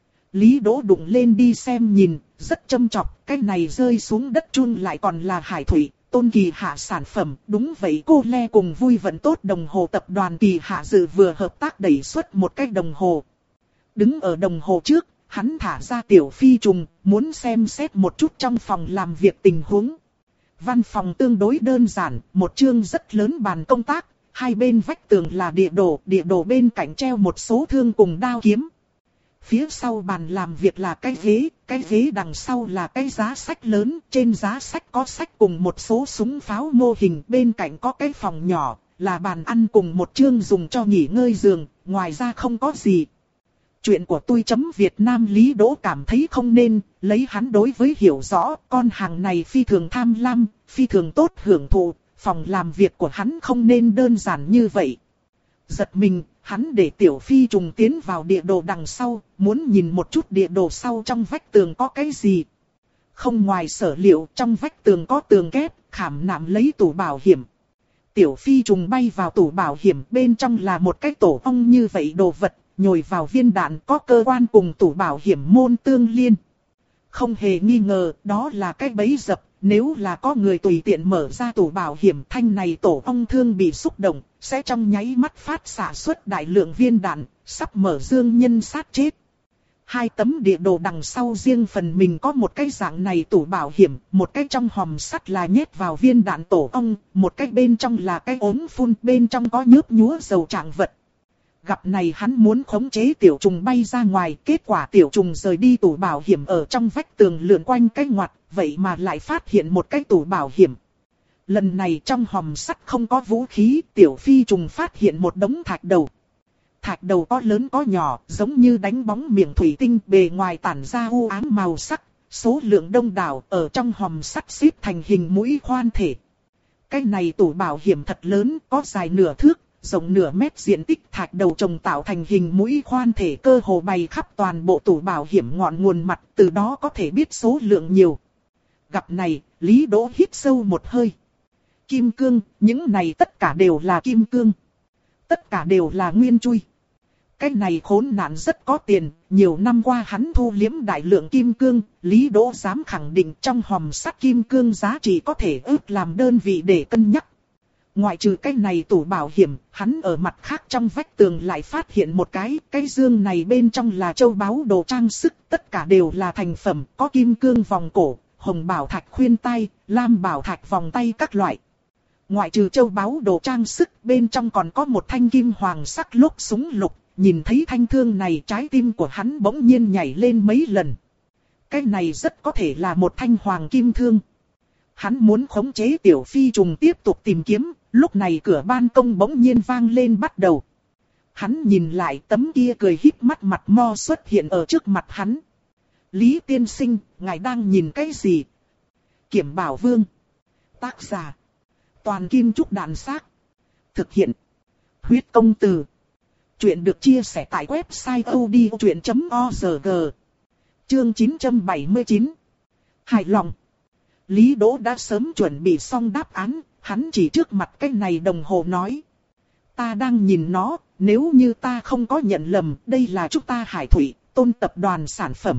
Lý Đỗ đụng lên đi xem nhìn, rất châm chọc, cái này rơi xuống đất chun lại còn là hải thủy, Tôn Kỳ Hạ sản phẩm, đúng vậy cô Le cùng Vui Vận Tốt đồng hồ tập đoàn Kỳ Hạ Dự vừa hợp tác đẩy xuất một cái đồng hồ. Đứng ở đồng hồ trước, hắn thả ra tiểu phi trùng, muốn xem xét một chút trong phòng làm việc tình huống. Văn phòng tương đối đơn giản, một chương rất lớn bàn công tác, hai bên vách tường là địa đồ, địa đồ bên cạnh treo một số thương cùng đao kiếm. Phía sau bàn làm việc là cái ghế, cái ghế đằng sau là cái giá sách lớn, trên giá sách có sách cùng một số súng pháo mô hình, bên cạnh có cái phòng nhỏ, là bàn ăn cùng một chương dùng cho nghỉ ngơi giường, ngoài ra không có gì. Chuyện của tôi chấm Việt Nam Lý Đỗ cảm thấy không nên, lấy hắn đối với hiểu rõ, con hàng này phi thường tham lam, phi thường tốt hưởng thụ, phòng làm việc của hắn không nên đơn giản như vậy. Giật mình, hắn để Tiểu Phi trùng tiến vào địa đồ đằng sau, muốn nhìn một chút địa đồ sau trong vách tường có cái gì. Không ngoài sở liệu, trong vách tường có tường kép, khảm nạm lấy tủ bảo hiểm. Tiểu Phi trùng bay vào tủ bảo hiểm, bên trong là một cái tổ ong như vậy đồ vật, nhồi vào viên đạn có cơ quan cùng tủ bảo hiểm môn tương liên. Không hề nghi ngờ, đó là cái bẫy dập, nếu là có người tùy tiện mở ra tủ bảo hiểm, thanh này tổ ong thương bị xúc động, sẽ trong nháy mắt phát xạ xuất đại lượng viên đạn, sắp mở dương nhân sát chết. Hai tấm địa đồ đằng sau riêng phần mình có một cái dạng này tủ bảo hiểm, một cái trong hòm sắt là nhét vào viên đạn tổ ong, một cái bên trong là cái ống phun, bên trong có nhớp nhúa dầu trạng vật. Gặp này hắn muốn khống chế tiểu trùng bay ra ngoài, kết quả tiểu trùng rời đi tủ bảo hiểm ở trong vách tường lượn quanh cái ngoặt, vậy mà lại phát hiện một cái tủ bảo hiểm. Lần này trong hòm sắt không có vũ khí, Tiểu Phi trùng phát hiện một đống thạch đầu. Thạch đầu có lớn có nhỏ, giống như đánh bóng miệng thủy tinh, bề ngoài tản ra u ám màu sắc, số lượng đông đảo, ở trong hòm sắt xếp thành hình mũi khoan thể. Cái này tủ bảo hiểm thật lớn, có dài nửa thước, rộng nửa mét, diện tích thạch đầu trồng tạo thành hình mũi khoan thể cơ hồ bày khắp toàn bộ tủ bảo hiểm ngọn nguồn mặt, từ đó có thể biết số lượng nhiều. Gặp này, Lý Đỗ hít sâu một hơi. Kim cương, những này tất cả đều là kim cương. Tất cả đều là nguyên chui. Cái này khốn nạn rất có tiền, nhiều năm qua hắn thu liếm đại lượng kim cương, Lý Đỗ dám khẳng định trong hòm sắt kim cương giá trị có thể ước làm đơn vị để cân nhắc. Ngoại trừ cái này tủ bảo hiểm, hắn ở mặt khác trong vách tường lại phát hiện một cái, cái dương này bên trong là châu báu đồ trang sức, tất cả đều là thành phẩm, có kim cương vòng cổ, hồng bảo thạch khuyên tai, lam bảo thạch vòng tay các loại. Ngoại trừ châu báu đồ trang sức, bên trong còn có một thanh kim hoàng sắc lốp súng lục, nhìn thấy thanh thương này trái tim của hắn bỗng nhiên nhảy lên mấy lần. Cái này rất có thể là một thanh hoàng kim thương. Hắn muốn khống chế Tiểu Phi trùng tiếp tục tìm kiếm, lúc này cửa ban công bỗng nhiên vang lên bắt đầu. Hắn nhìn lại, tấm kia cười híp mắt mặt mo xuất hiện ở trước mặt hắn. Lý tiên sinh, ngài đang nhìn cái gì? Kiểm Bảo Vương. Tác giả. Toàn Kim Trúc Đạn Xác. Thực hiện. Huyết Công Từ. Chuyện được chia sẻ tại website odchuyện chấm org. Chương chín trăm bảy mươi chín. Hài lòng. Lý Đỗ đã sớm chuẩn bị xong đáp án, hắn chỉ trước mặt cái này đồng hồ nói. Ta đang nhìn nó, nếu như ta không có nhận lầm, đây là chúng ta Hải Thủy, Tôn tập đoàn sản phẩm.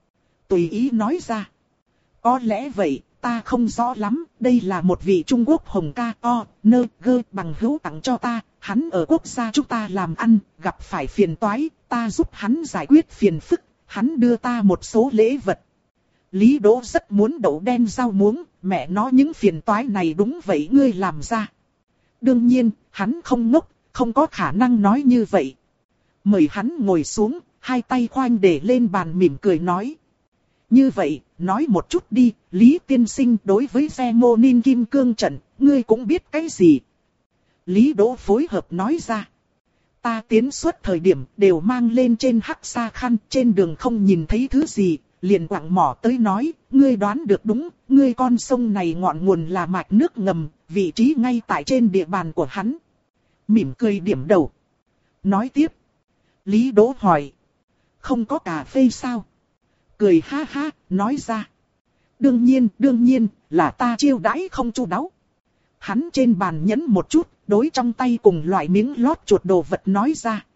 Tùy ý nói ra. Có lẽ vậy, ta không rõ lắm, đây là một vị Trung Quốc hồng ca o, nơ, gơ bằng hữu tặng cho ta, hắn ở quốc gia chúng ta làm ăn, gặp phải phiền toái, ta giúp hắn giải quyết phiền phức, hắn đưa ta một số lễ vật. Lý Đỗ rất muốn đậu đen rau muống, mẹ nó những phiền toái này đúng vậy ngươi làm ra. Đương nhiên, hắn không ngốc, không có khả năng nói như vậy. Mời hắn ngồi xuống, hai tay khoanh để lên bàn mỉm cười nói. Như vậy, nói một chút đi, Lý tiên sinh đối với xe mô ninh kim cương trận, ngươi cũng biết cái gì? Lý Đỗ phối hợp nói ra. Ta tiến suốt thời điểm đều mang lên trên hắc sa khăn, trên đường không nhìn thấy thứ gì, liền quẳng mỏ tới nói, ngươi đoán được đúng, ngươi con sông này ngọn nguồn là mạch nước ngầm, vị trí ngay tại trên địa bàn của hắn. Mỉm cười điểm đầu. Nói tiếp. Lý Đỗ hỏi. Không có cà phê sao? Cười ha ha, nói ra. Đương nhiên, đương nhiên, là ta chiêu đãi không chu đáo. Hắn trên bàn nhấn một chút, đối trong tay cùng loại miếng lót chuột đồ vật nói ra.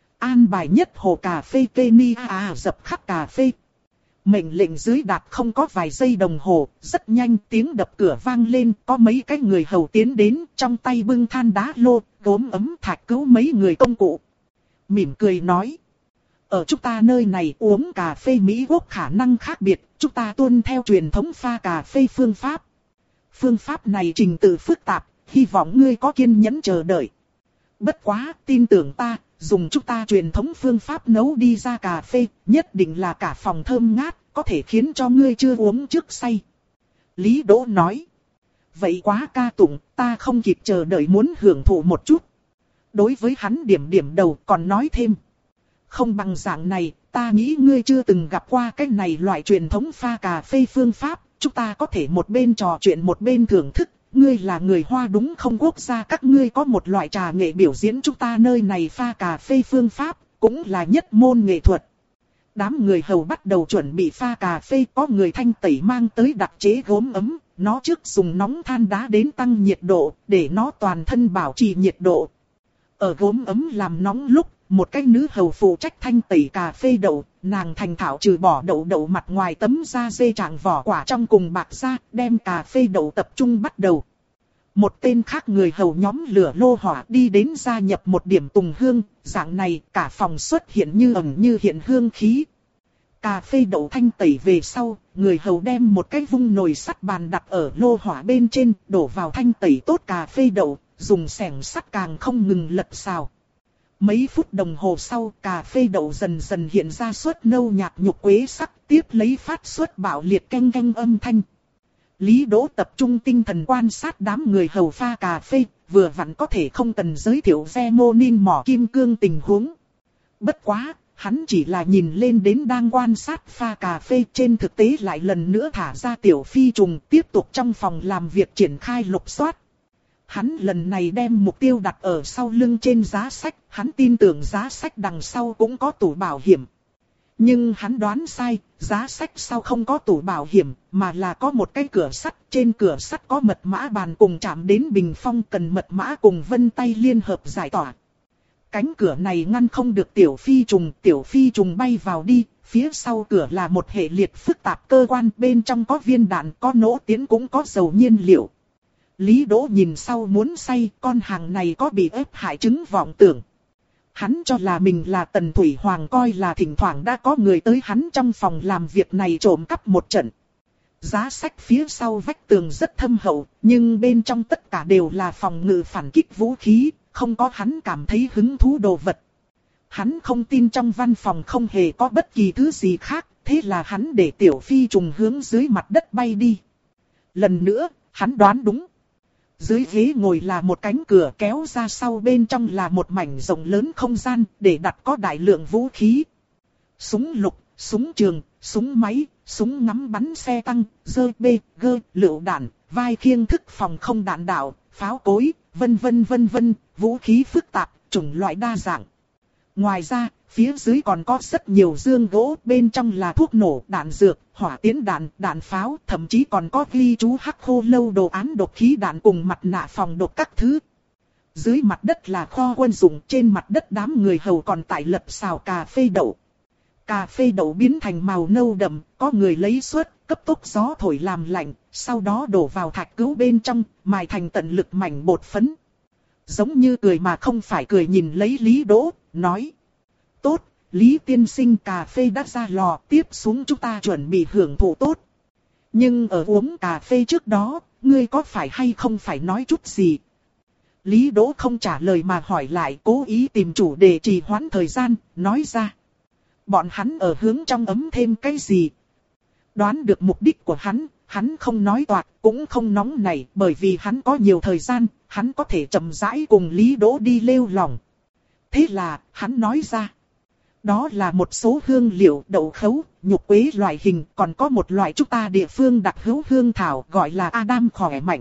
An bài nhất hồ cà phê Kenya à dập khắc cà phê. Mệnh lệnh dưới đạt không có vài giây đồng hồ, rất nhanh tiếng đập cửa vang lên, có mấy cái người hầu tiến đến, trong tay bưng than đá lô, gốm ấm thạch cứu mấy người công cụ. Mỉm cười nói. Ở chúng ta nơi này uống cà phê Mỹ Quốc khả năng khác biệt, chúng ta tuân theo truyền thống pha cà phê phương pháp. Phương pháp này trình tự phức tạp, hy vọng ngươi có kiên nhẫn chờ đợi. Bất quá, tin tưởng ta, dùng chúng ta truyền thống phương pháp nấu đi ra cà phê, nhất định là cả phòng thơm ngát, có thể khiến cho ngươi chưa uống trước say. Lý Đỗ nói. Vậy quá ca tụng, ta không kịp chờ đợi muốn hưởng thụ một chút. Đối với hắn điểm điểm đầu còn nói thêm. Không bằng dạng này, ta nghĩ ngươi chưa từng gặp qua cái này loại truyền thống pha cà phê phương pháp, chúng ta có thể một bên trò chuyện một bên thưởng thức. Ngươi là người Hoa đúng không? Quốc gia các ngươi có một loại trà nghệ biểu diễn, chúng ta nơi này pha cà phê phương pháp, cũng là nhất môn nghệ thuật. Đám người hầu bắt đầu chuẩn bị pha cà phê, có người thanh tẩy mang tới đặc chế gốm ấm, nó trước dùng nóng than đá đến tăng nhiệt độ, để nó toàn thân bảo trì nhiệt độ. Ở gốm ấm làm nóng lúc, một cái nữ hầu phụ trách thanh tẩy cà phê đậu, nàng thành thạo trừ bỏ đậu đậu mặt ngoài tấm da dê trạng vỏ quả trong cùng bạc ra, đem cà phê đậu tập trung bắt đầu. Một tên khác người hầu nhóm lửa lô hỏa đi đến gia nhập một điểm tùng hương, dạng này cả phòng xuất hiện như ẩn như hiện hương khí. Cà phê đậu thanh tẩy về sau, người hầu đem một cái vung nồi sắt bàn đặt ở lô hỏa bên trên, đổ vào thanh tẩy tốt cà phê đậu, dùng xẻng sắt càng không ngừng lật xào. Mấy phút đồng hồ sau, cà phê đậu dần dần hiện ra suốt nâu nhạt nhục quế sắc, tiếp lấy phát xuất bạo liệt canh canh âm thanh. Lý Đỗ tập trung tinh thần quan sát đám người hầu pha cà phê, vừa vặn có thể không cần giới thiệu Zemonin mỏ kim cương tình huống. Bất quá, hắn chỉ là nhìn lên đến đang quan sát pha cà phê, trên thực tế lại lần nữa thả ra tiểu phi trùng, tiếp tục trong phòng làm việc triển khai lục soát. Hắn lần này đem mục tiêu đặt ở sau lưng trên giá sách, hắn tin tưởng giá sách đằng sau cũng có tủ bảo hiểm. Nhưng hắn đoán sai, giá sách sau không có tủ bảo hiểm, mà là có một cái cửa sắt, trên cửa sắt có mật mã bàn cùng chạm đến bình phong, cần mật mã cùng vân tay liên hợp giải tỏa. Cánh cửa này ngăn không được tiểu phi trùng, tiểu phi trùng bay vào đi, phía sau cửa là một hệ liệt phức tạp cơ quan, bên trong có viên đạn, có nỗ tiễn cũng có dầu nhiên liệu. Lý Đỗ nhìn sau muốn say, con hàng này có bị ép hại chứng vọng tưởng. Hắn cho là mình là Tần Thủy Hoàng, coi là thỉnh thoảng đã có người tới hắn trong phòng làm việc này trộm cắp một trận. Giá sách phía sau vách tường rất thâm hậu, nhưng bên trong tất cả đều là phòng ngự phản kích vũ khí, không có hắn cảm thấy hứng thú đồ vật. Hắn không tin trong văn phòng không hề có bất kỳ thứ gì khác, thế là hắn để tiểu phi trùng hướng dưới mặt đất bay đi. Lần nữa, hắn đoán đúng. Dưới ghế ngồi là một cánh cửa, kéo ra sau bên trong là một mảnh rộng lớn không gian để đặt có đại lượng vũ khí. Súng lục, súng trường, súng máy, súng ngắm bắn xe tăng, rơ bê, gơ, lựu đạn, vai khiêng thức phòng không đạn đạo, pháo cối, vân vân vân vân, vũ khí phức tạp, chủng loại đa dạng. Ngoài ra, phía dưới còn có rất nhiều dương gỗ, bên trong là thuốc nổ, đạn dược, hỏa tiễn đạn, đạn pháo, thậm chí còn có ghi chú hắc khô lâu đồ án độc khí đạn cùng mặt nạ phòng độc các thứ. Dưới mặt đất là kho quân dụng, trên mặt đất đám người hầu còn tại lật xào cà phê đậu. Cà phê đậu biến thành màu nâu đậm, có người lấy suất, cấp tốc gió thổi làm lạnh, sau đó đổ vào thạch cứu bên trong, mài thành tận lực mảnh bột phấn. Giống như cười mà không phải cười nhìn lấy Lý Đỗ, nói. Tốt, Lý tiên sinh, cà phê đã ra lò, tiếp xuống chúng ta chuẩn bị hưởng thụ tốt. Nhưng ở uống cà phê trước đó, ngươi có phải hay không phải nói chút gì? Lý Đỗ không trả lời mà hỏi lại, cố ý tìm chủ đề trì hoãn thời gian, nói ra. Bọn hắn ở hướng trong ấm thêm cái gì? Đoán được mục đích của hắn, hắn không nói toạc, cũng không nóng nảy, bởi vì hắn có nhiều thời gian, hắn có thể chậm rãi cùng Lý Đỗ đi lêu lỏng. Thế là, hắn nói ra. Đó là một số hương liệu, đậu khấu, nhục quế loại hình, còn có một loại chúng ta địa phương đặc hữu hương thảo gọi là Adam khỏe mạnh.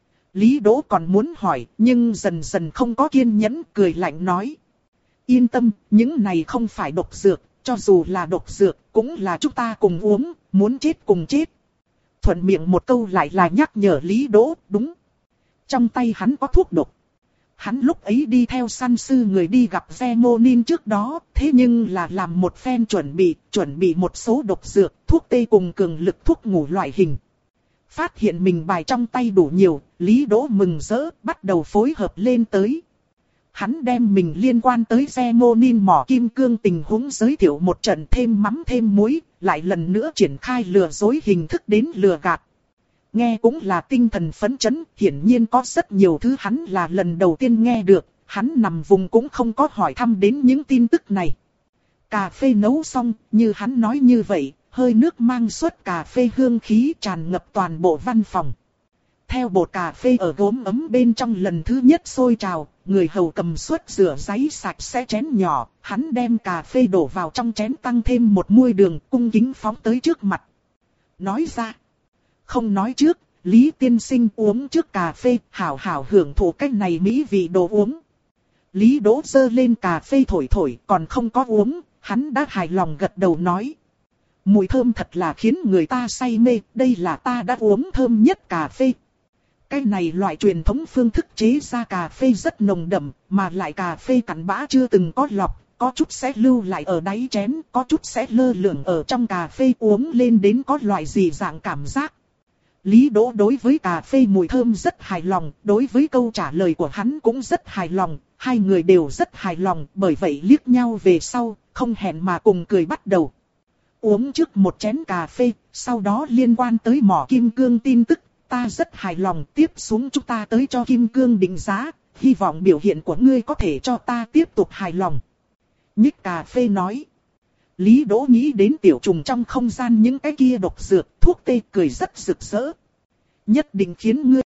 Lý Đỗ còn muốn hỏi, nhưng dần dần không có kiên nhẫn, cười lạnh nói. Yên tâm, những này không phải độc dược, cho dù là độc dược, cũng là chúng ta cùng uống, muốn chết cùng chết. Thuận miệng một câu lại là nhắc nhở Lý Đỗ, đúng. Trong tay hắn có thuốc độc. Hắn lúc ấy đi theo săn sư người đi gặp Zemonin trước đó, thế nhưng là làm một phen chuẩn bị, chuẩn bị một số độc dược, thuốc tê cùng cường lực thuốc ngủ loại hình. Phát hiện mình bài trong tay đủ nhiều, Lý Đỗ mừng rỡ, bắt đầu phối hợp lên tới. Hắn đem mình liên quan tới Zemonin mỏ kim cương tình huống giới thiệu một trận, thêm mắm thêm muối, lại lần nữa triển khai lừa dối hình thức đến lừa gạt. Nghe cũng là tinh thần phấn chấn, hiển nhiên có rất nhiều thứ hắn là lần đầu tiên nghe được, hắn nằm vùng cũng không có hỏi thăm đến những tin tức này. Cà phê nấu xong, như hắn nói như vậy, hơi nước mang suốt cà phê hương khí tràn ngập toàn bộ văn phòng. theo bột cà phê ở gốm ấm bên trong lần thứ nhất sôi trào, người hầu cầm suất rửa ráy sạch sẽ chén nhỏ, hắn đem cà phê đổ vào trong chén tăng thêm một muôi đường, cung kính phóng tới trước mặt. Nói ra, không nói trước, Lý tiên sinh uống trước cà phê, hảo hảo hưởng thụ cái này mỹ vị đồ uống. Lý Đỗ giơ lên cà phê thổi thổi, còn không có uống, hắn đã hài lòng gật đầu nói. Mùi thơm thật là khiến người ta say mê, đây là ta đã uống thơm nhất cà phê. Cái này loại truyền thống phương thức chế ra cà phê rất nồng đậm, mà lại cà phê cặn bã chưa từng có lọc, có chút sẽ lưu lại ở đáy chén, có chút sẽ lơ lửng ở trong cà phê, uống lên đến có loại gì dạng cảm giác. Lý Đỗ đối với cà phê mùi thơm rất hài lòng, đối với câu trả lời của hắn cũng rất hài lòng, hai người đều rất hài lòng, bởi vậy liếc nhau về sau, không hẹn mà cùng cười bắt đầu. Uống trước một chén cà phê, sau đó liên quan tới mỏ kim cương tin tức, ta rất hài lòng, tiếp xuống chúng ta tới cho kim cương định giá, hy vọng biểu hiện của ngươi có thể cho ta tiếp tục hài lòng. Nhích cà phê nói. Lý Đỗ nghĩ đến tiểu trùng trong không gian những cái kia độc dược, thuốc tê, cười rất rực rỡ. Nhất định khiến ngươi